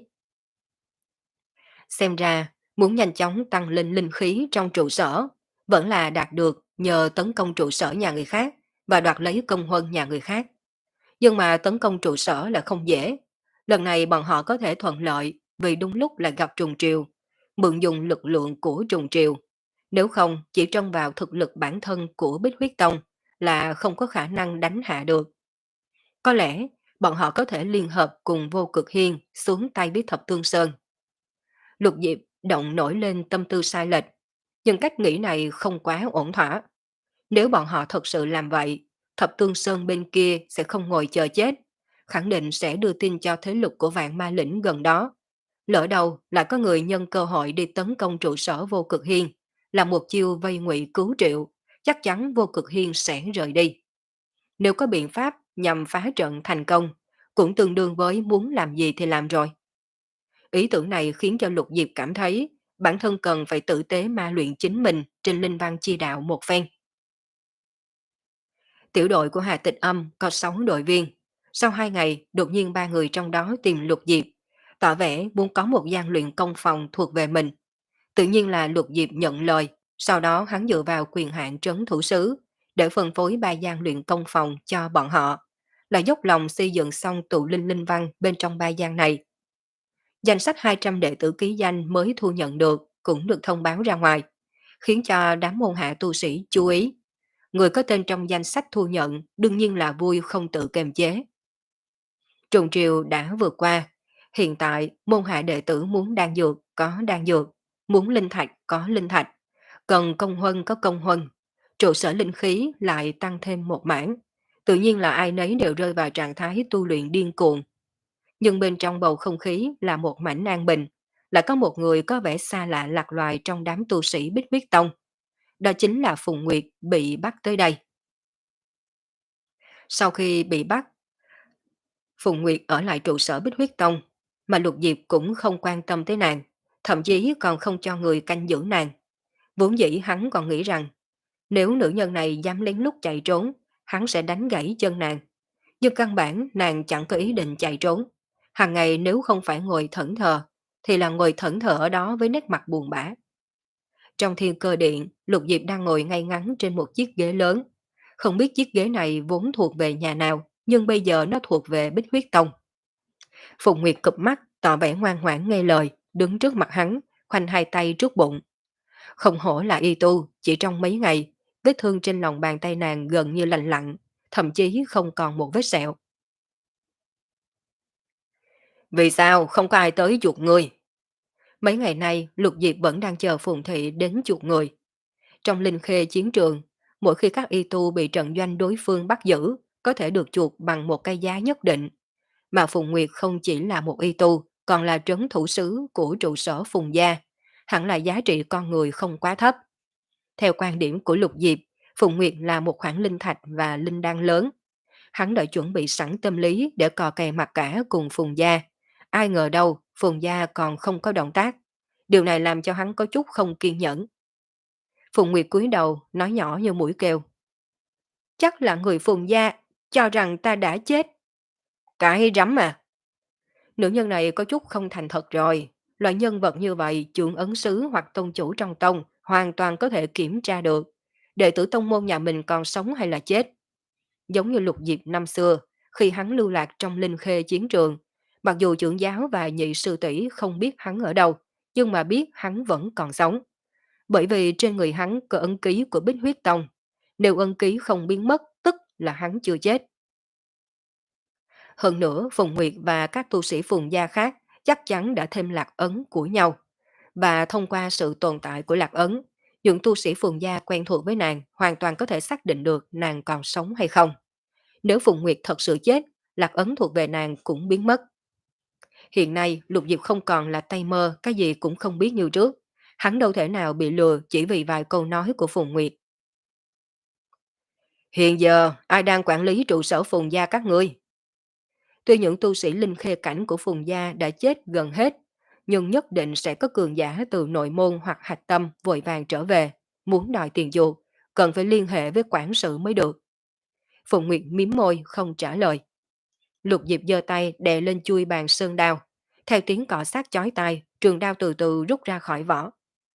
Xem ra, muốn nhanh chóng tăng lên linh khí trong trụ sở, vẫn là đạt được nhờ tấn công trụ sở nhà người khác và đoạt lấy công huân nhà người khác. Nhưng mà tấn công trụ sở là không dễ. Lần này bọn họ có thể thuận lợi vì đúng lúc là gặp trùng triều, mượn dùng lực lượng của trùng triều. Nếu không, chỉ trông vào thực lực bản thân của Bích Huyết Tông là không có khả năng đánh hạ được. Có lẽ, bọn họ có thể liên hợp cùng Vô Cực Hiên xuống tay với Thập Tương Sơn. Lục Diệp động nổi lên tâm tư sai lệch, nhưng cách nghĩ này không quá ổn thỏa. Nếu bọn họ thật sự làm vậy, Thập Tương Sơn bên kia sẽ không ngồi chờ chết, khẳng định sẽ đưa tin cho thế lực của Vạn Ma Lĩnh gần đó. Lỡ đâu lại có người nhân cơ hội đi tấn công trụ sở Vô Cực Hiên, là một chiêu vây ngụy cứu triệu, chắc chắn Vô Cực Hiên sẽ rời đi. Nếu có biện pháp nhằm phá trận thành công, cũng tương đương với muốn làm gì thì làm rồi. Ý tưởng này khiến cho Lục Diệp cảm thấy bản thân cần phải tử tế ma luyện chính mình trên linh văn chi đạo một phen. Tiểu đội của Hà Tịch Âm có sáu đội viên. Sau hai ngày, đột nhiên ba người trong đó tìm Lục Diệp, tỏ vẻ muốn có một gian luyện công phòng thuộc về mình. Tự nhiên là Lục Diệp nhận lời, sau đó hắn dựa vào quyền hạn trấn thủ sứ, để phân phối ba gian luyện công phòng cho bọn họ, là dốc lòng xây dựng xong tụ linh linh văn bên trong ba gian này. Danh sách hai trăm đệ tử ký danh mới thu nhận được cũng được thông báo ra ngoài, khiến cho đám môn hạ tu sĩ chú ý. Người có tên trong danh sách thu nhận đương nhiên là vui không tự kiềm chế. Trùng triều đã vượt qua, hiện tại môn hạ đệ tử muốn đan dược có đan dược, muốn linh thạch có linh thạch, cần công huân có công huân, trụ sở linh khí lại tăng thêm một mảng. Tự nhiên là ai nấy đều rơi vào trạng thái tu luyện điên cuồng. Nhưng bên trong bầu không khí là một mảnh an bình, lại có một người có vẻ xa lạ lạc loài trong đám tu sĩ Bích Huyết Tông. Đó chính là Phùng Nguyệt bị bắt tới đây. Sau khi bị bắt, Phùng Nguyệt ở lại trụ sở Bích Huyết Tông, mà Lục Diệp cũng không quan tâm tới nàng, thậm chí còn không cho người canh giữ nàng. Vốn dĩ hắn còn nghĩ rằng, nếu nữ nhân này dám lén lút chạy trốn, hắn sẽ đánh gãy chân nàng. Nhưng căn bản nàng chẳng có ý định chạy trốn. Hàng ngày nếu không phải ngồi thẫn thờ, thì là ngồi thẫn thờ ở đó với nét mặt buồn bã. Trong thiên cơ điện, Lục Diệp đang ngồi ngay ngắn trên một chiếc ghế lớn. Không biết chiếc ghế này vốn thuộc về nhà nào, nhưng bây giờ nó thuộc về Bích Huyết Tông. Phùng Nguyệt cụp mắt, tỏ vẻ ngoan ngoãn nghe lời, đứng trước mặt hắn, khoanh hai tay trước bụng. Không hổ là y tu, chỉ trong mấy ngày, vết thương trên lòng bàn tay nàng gần như lành lặn, thậm chí không còn một vết sẹo. Vì sao không có ai tới chuộc người? Mấy ngày nay, Lục Diệp vẫn đang chờ Phùng Thị đến chuộc người. Trong linh khê chiến trường, mỗi khi các y tu bị trận doanh đối phương bắt giữ, có thể được chuộc bằng một cái giá nhất định. Mà Phùng Nguyệt không chỉ là một y tu, còn là trấn thủ sứ của trụ sở Phùng gia. Hẳn là giá trị con người không quá thấp. Theo quan điểm của Lục Diệp, Phùng Nguyệt là một khoản linh thạch và linh đan lớn. Hắn đã chuẩn bị sẵn tâm lý để cò kè mặt cả cùng Phùng gia. Ai ngờ đâu, Phùng gia còn không có động tác. Điều này làm cho hắn có chút không kiên nhẫn. Phùng Nguyệt cúi đầu, nói nhỏ như mũi kêu. Chắc là người Phùng gia, cho rằng ta đã chết. Cái rắm à. Nữ nhân này có chút không thành thật rồi. Loại nhân vật như vậy, trưởng ấn sứ hoặc tông chủ trong tông, hoàn toàn có thể kiểm tra được. Đệ tử tông môn nhà mình còn sống hay là chết. Giống như Lục Diệp năm xưa, khi hắn lưu lạc trong linh khê chiến trường, mặc dù trưởng giáo và nhị sư tỷ không biết hắn ở đâu, nhưng mà biết hắn vẫn còn sống. Bởi vì trên người hắn có ấn ký của Bích Huyết Tông. Nếu ấn ký không biến mất, tức là hắn chưa chết. Hơn nữa, Phùng Nguyệt và các tu sĩ Phùng gia khác chắc chắn đã thêm lạc ấn của nhau. Và thông qua sự tồn tại của lạc ấn, những tu sĩ Phùng gia quen thuộc với nàng hoàn toàn có thể xác định được nàng còn sống hay không. Nếu Phùng Nguyệt thật sự chết, lạc ấn thuộc về nàng cũng biến mất. Hiện nay, Lục Diệp không còn là tay mơ, cái gì cũng không biết như trước. Hắn đâu thể nào bị lừa chỉ vì vài câu nói của Phùng Nguyệt. Hiện giờ, ai đang quản lý trụ sở Phùng gia các ngươi? Tuy những tu sĩ linh khê cảnh của Phùng gia đã chết gần hết, nhưng nhất định sẽ có cường giả từ nội môn hoặc hạch tâm vội vàng trở về, muốn đòi tiền chuộc, cần phải liên hệ với quản sự mới được. Phùng Nguyệt mím môi không trả lời. Lục Diệp giơ tay đè lên chui bàn sơn đao. Theo tiếng cọ sát chói tai, trường đao từ từ rút ra khỏi vỏ.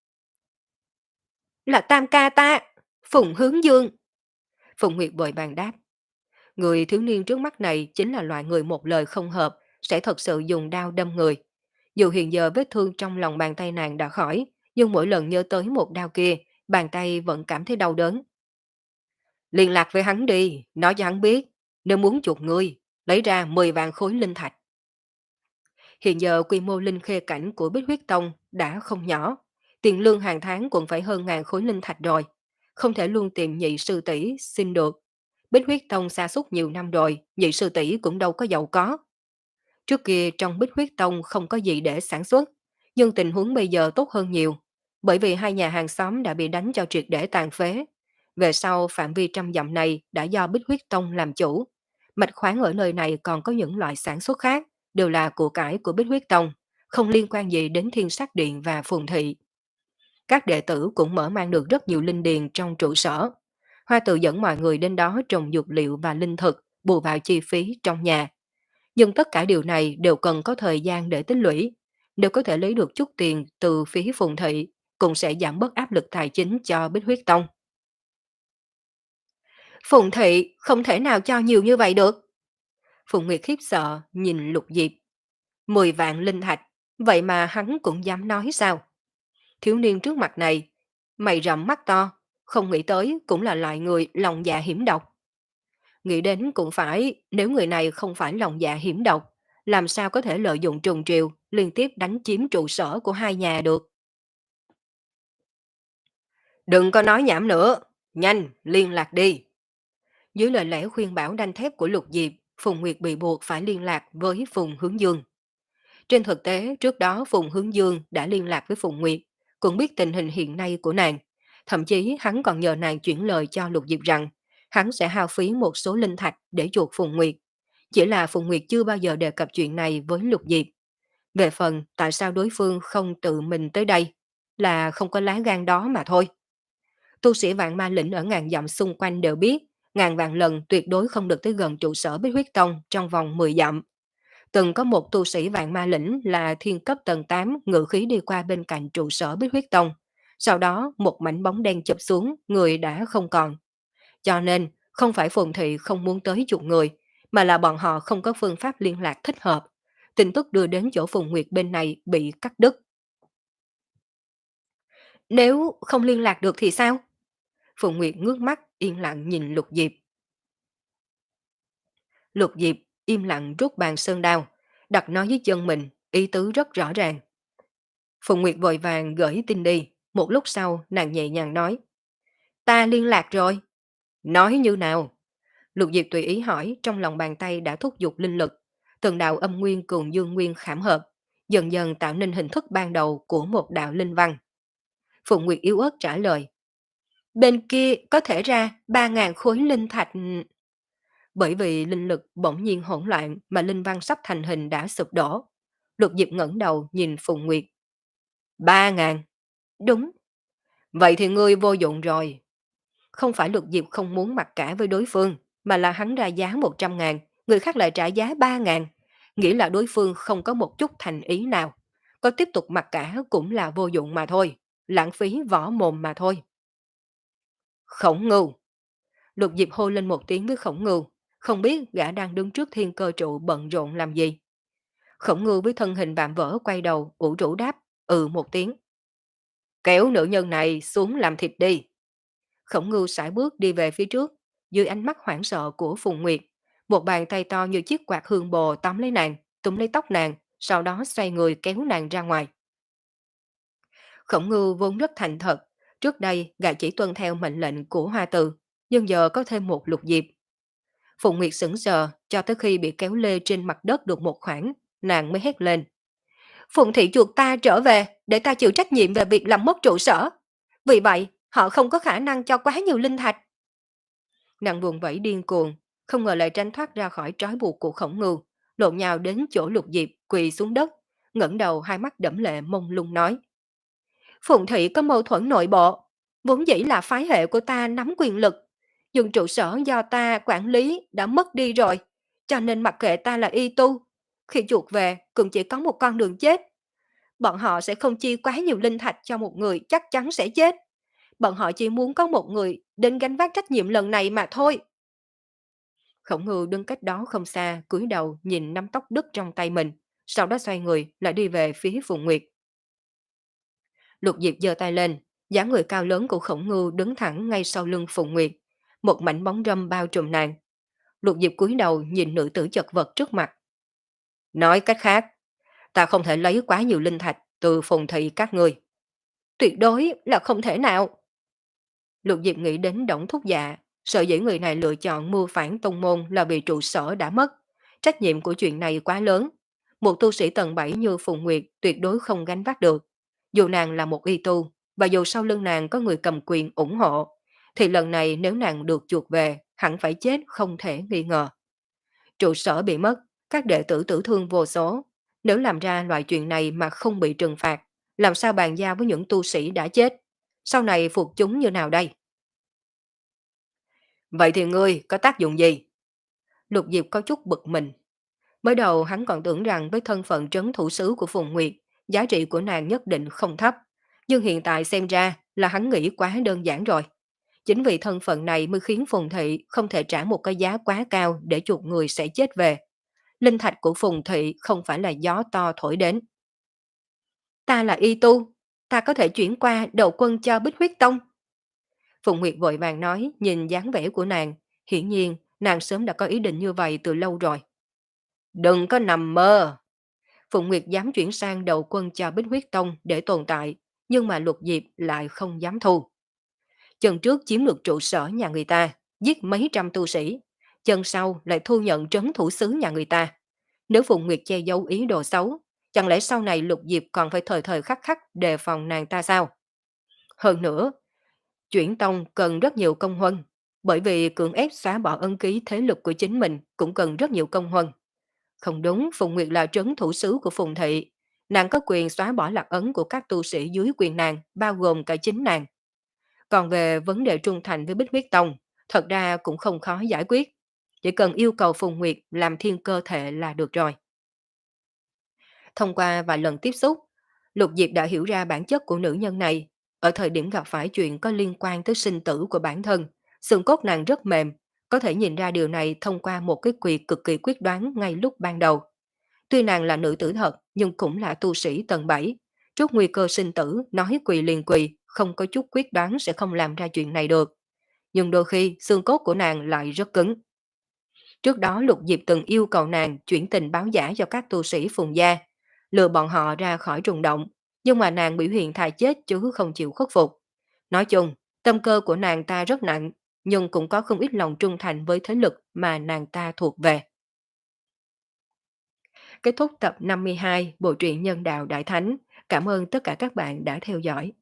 Là tam ca ta, Phùng Hướng Dương. Phùng Nguyệt vội vàng đáp. Người thiếu niên trước mắt này chính là loại người một lời không hợp, sẽ thật sự dùng đao đâm người. Dù hiện giờ vết thương trong lòng bàn tay nàng đã khỏi, nhưng mỗi lần nhớ tới một đao kia, bàn tay vẫn cảm thấy đau đớn. Liên lạc với hắn đi, nói cho hắn biết, nếu muốn chuộc ngươi, lấy ra mười vạn khối linh thạch. Hiện giờ quy mô linh khê cảnh của Bích Huyết Tông đã không nhỏ, tiền lương hàng tháng cũng phải hơn ngàn khối linh thạch rồi, không thể luôn tìm nhị sư tỷ xin được. Bích Huyết Tông sa sút nhiều năm rồi, nhị sư tỷ cũng đâu có giàu có. Trước kia trong Bích Huyết Tông không có gì để sản xuất, nhưng tình huống bây giờ tốt hơn nhiều. Bởi vì hai nhà hàng xóm đã bị đánh cho triệt để tàn phế. Về sau, phạm vi trăm dặm này đã do Bích Huyết Tông làm chủ. Mạch khoáng ở nơi này còn có những loại sản xuất khác, đều là của cải của Bích Huyết Tông, không liên quan gì đến Thiên Sát Điện và Phùng Thị. Các đệ tử cũng mở mang được rất nhiều linh điền trong trụ sở. Hoa tự dẫn mọi người đến đó trồng dược liệu và linh thực, bù vào chi phí trong nhà. Nhưng tất cả điều này đều cần có thời gian để tích lũy. Nếu có thể lấy được chút tiền từ phía Phùng Thị, cũng sẽ giảm bớt áp lực tài chính cho Bích Huyết Tông. Phùng Thị không thể nào cho nhiều như vậy được. Phùng Nguyệt khiếp sợ nhìn Lục Diệp. Mười vạn linh thạch, vậy mà hắn cũng dám nói sao? Thiếu niên trước mặt này, mày rậm mắt to, không nghĩ tới cũng là loại người lòng dạ hiểm độc. Nghĩ đến cũng phải, nếu người này không phải lòng dạ hiểm độc, làm sao có thể lợi dụng trùng triều liên tiếp đánh chiếm trụ sở của hai nhà được. Đừng có nói nhảm nữa, nhanh, liên lạc đi. Dưới lời lẽ khuyên bảo đanh thép của Lục Diệp, Phùng Nguyệt bị buộc phải liên lạc với Phùng Hướng Dương. Trên thực tế, trước đó Phùng Hướng Dương đã liên lạc với Phùng Nguyệt, cũng biết tình hình hiện nay của nàng. Thậm chí hắn còn nhờ nàng chuyển lời cho Lục Diệp rằng hắn sẽ hao phí một số linh thạch để chuộc Phùng Nguyệt. Chỉ là Phùng Nguyệt chưa bao giờ đề cập chuyện này với Lục Diệp. Về phần tại sao đối phương không tự mình tới đây, là không có lá gan đó mà thôi. Tu sĩ vạn ma lĩnh ở ngàn dặm xung quanh đều biết, ngàn vạn lần tuyệt đối không được tới gần trụ sở Bích Huyết Tông trong vòng mười dặm. Từng có một tu sĩ vạn ma lĩnh là thiên cấp tầng tám ngự khí đi qua bên cạnh trụ sở Bích Huyết Tông. Sau đó một mảnh bóng đen chụp xuống, người đã không còn. Cho nên, không phải Phùng Thị không muốn tới chuộc người, mà là bọn họ không có phương pháp liên lạc thích hợp. Tin tức đưa đến chỗ Phùng Nguyệt bên này bị cắt đứt. Nếu không liên lạc được thì sao? Phùng Nguyệt ngước mắt, yên lặng nhìn Lục Diệp. Lục Diệp im lặng rút bàn sơn đao, đặt nó dưới chân mình, ý tứ rất rõ ràng. Phùng Nguyệt vội vàng gửi tin đi, một lúc sau nàng nhẹ nhàng nói. Ta liên lạc rồi. Nói như nào? Lục Diệp tùy ý hỏi, trong lòng bàn tay đã thúc giục linh lực. Từng đạo âm nguyên cùng dương nguyên khảm hợp, dần dần tạo nên hình thức ban đầu của một đạo linh văn. Phùng Nguyệt yếu ớt trả lời. Bên kia có thể ra ba ngàn khối linh thạch. Bởi vì linh lực bỗng nhiên hỗn loạn mà linh văn sắp thành hình đã sụp đổ. Lục Diệp ngẩng đầu nhìn Phùng Nguyệt. Ba ngàn. Đúng. Vậy thì ngươi vô dụng rồi. Không phải Lục Diệp không muốn mặc cả với đối phương, mà là hắn ra giá một trăm ngàn, người khác lại trả giá ba ngàn. Nghĩa là đối phương không có một chút thành ý nào. Có tiếp tục mặc cả cũng là vô dụng mà thôi. Lãng phí võ mồm mà thôi. Khổng Ngưu. Lục Diệp hô lên một tiếng với Khổng Ngưu. Không biết gã đang đứng trước thiên cơ trụ bận rộn làm gì. Khổng Ngưu với thân hình vạm vỡ quay đầu, ủ rũ đáp, ừ một tiếng. Kéo nữ nhân này xuống làm thịt đi. Khổng Ngưu sải bước đi về phía trước, dưới ánh mắt hoảng sợ của Phùng Nguyệt. Một bàn tay to như chiếc quạt hương bồ tóm lấy nàng, túm lấy tóc nàng, sau đó xoay người kéo nàng ra ngoài. Khổng Ngưu vốn rất thành thật, trước đây gã chỉ tuân theo mệnh lệnh của Hoa Từ, nhưng giờ có thêm một Lục Diệp. Phùng Nguyệt sững sờ cho tới khi bị kéo lê trên mặt đất được một khoảng, nàng mới hét lên. Phùng thị chuột ta trở về để ta chịu trách nhiệm về việc làm mất trụ sở. Vì vậy, họ không có khả năng cho quá nhiều linh thạch. Nàng vùng vẫy điên cuồng, không ngờ lại tránh thoát ra khỏi trói buộc của Khổng Ngưu, lộn nhào đến chỗ Lục Diệp quỳ xuống đất, ngẩng đầu hai mắt đẫm lệ mông lung nói. Phùng thị có mâu thuẫn nội bộ, vốn dĩ là phái hệ của ta nắm quyền lực, nhưng trụ sở do ta quản lý đã mất đi rồi, cho nên mặc kệ ta là y tu, khi chuột về cũng chỉ có một con đường chết. Bọn họ sẽ không chi quá nhiều linh thạch cho một người chắc chắn sẽ chết. Bọn họ chỉ muốn có một người đến gánh vác trách nhiệm lần này mà thôi. Khổng Ngưu đứng cách đó không xa, cúi đầu nhìn nắm tóc đứt trong tay mình, sau đó xoay người lại đi về phía Phùng Nguyệt. Lục Diệp giơ tay lên, dáng người cao lớn của Khổng Ngưu đứng thẳng ngay sau lưng Phùng Nguyệt, một mảnh bóng râm bao trùm nàng. Lục Diệp cúi đầu nhìn nữ tử chật vật trước mặt. Nói cách khác, ta không thể lấy quá nhiều linh thạch từ Phùng thị các ngươi. Tuyệt đối là không thể nào. Lục Diệp nghĩ đến Đổng Thúc Dạ, sợ dĩ người này lựa chọn mưu phản tông môn là vì trụ sở đã mất. Trách nhiệm của chuyện này quá lớn. Một tu sĩ tầng bảy như Phùng Nguyệt tuyệt đối không gánh vác được. Dù nàng là một y tu, và dù sau lưng nàng có người cầm quyền ủng hộ, thì lần này nếu nàng được chuộc về, hẳn phải chết không thể nghi ngờ. Trụ sở bị mất, các đệ tử tử thương vô số. Nếu làm ra loại chuyện này mà không bị trừng phạt, làm sao bàn giao với những tu sĩ đã chết? Sau này phục chúng như nào đây? Vậy thì ngươi có tác dụng gì? Lục Diệp có chút bực mình. Mới đầu hắn còn tưởng rằng với thân phận trấn thủ sứ của Phùng Nguyệt, giá trị của nàng nhất định không thấp. Nhưng hiện tại xem ra là hắn nghĩ quá đơn giản rồi. Chính vì thân phận này mới khiến Phùng Thị không thể trả một cái giá quá cao để chuộc người sẽ chết về. Linh thạch của Phùng Thị không phải là gió to thổi đến. Ta là y tu, ta có thể chuyển qua đầu quân cho Bích Huyết Tông. Phùng Nguyệt vội vàng nói, nhìn dáng vẻ của nàng, hiển nhiên nàng sớm đã có ý định như vậy từ lâu rồi. Đừng có nằm mơ. Phùng Nguyệt dám chuyển sang đầu quân cho Bích Huyết Tông để tồn tại, nhưng mà Lục Diệp lại không dám thu. Chân trước chiếm được trụ sở nhà người ta, giết mấy trăm tu sĩ. Chân sau lại thu nhận trấn thủ sứ nhà người ta. Nếu Phùng Nguyệt che giấu ý đồ xấu, chẳng lẽ sau này Lục Diệp còn phải thời thời khắc khắc đề phòng nàng ta sao? Hơn nữa, chuyển tông cần rất nhiều công huân, bởi vì cưỡng ép xóa bỏ ân ký thế lực của chính mình cũng cần rất nhiều công huân. Không đúng, Phùng Nguyệt là trấn thủ sứ của Phùng Thị. Nàng có quyền xóa bỏ lạc ấn của các tu sĩ dưới quyền nàng, bao gồm cả chính nàng. Còn về vấn đề trung thành với Bích Huyết Tông, thật ra cũng không khó giải quyết. Chỉ cần yêu cầu Phùng Nguyệt làm thiên cơ thể là được rồi. Thông qua vài lần tiếp xúc, Lục Diệp đã hiểu ra bản chất của nữ nhân này. Ở thời điểm gặp phải chuyện có liên quan tới sinh tử của bản thân, xương cốt nàng rất mềm, có thể nhìn ra điều này thông qua một cái quỳ cực kỳ quyết đoán ngay lúc ban đầu. Tuy nàng là nữ tử thật, nhưng cũng là tu sĩ tầng bảy. Trước nguy cơ sinh tử, nói quỳ liền quỳ, không có chút quyết đoán sẽ không làm ra chuyện này được. Nhưng đôi khi, xương cốt của nàng lại rất cứng. Trước đó Lục Diệp từng yêu cầu nàng chuyển tình báo giả cho các tu sĩ phùng gia, lừa bọn họ ra khỏi trùng động, nhưng mà nàng biểu hiện thà chết chứ không chịu khuất phục. Nói chung, tâm cơ của nàng ta rất nặng, nhưng cũng có không ít lòng trung thành với thế lực mà nàng ta thuộc về. Kết thúc tập năm mươi hai Bộ truyện Nhân đạo Đại Thánh. Cảm ơn tất cả các bạn đã theo dõi.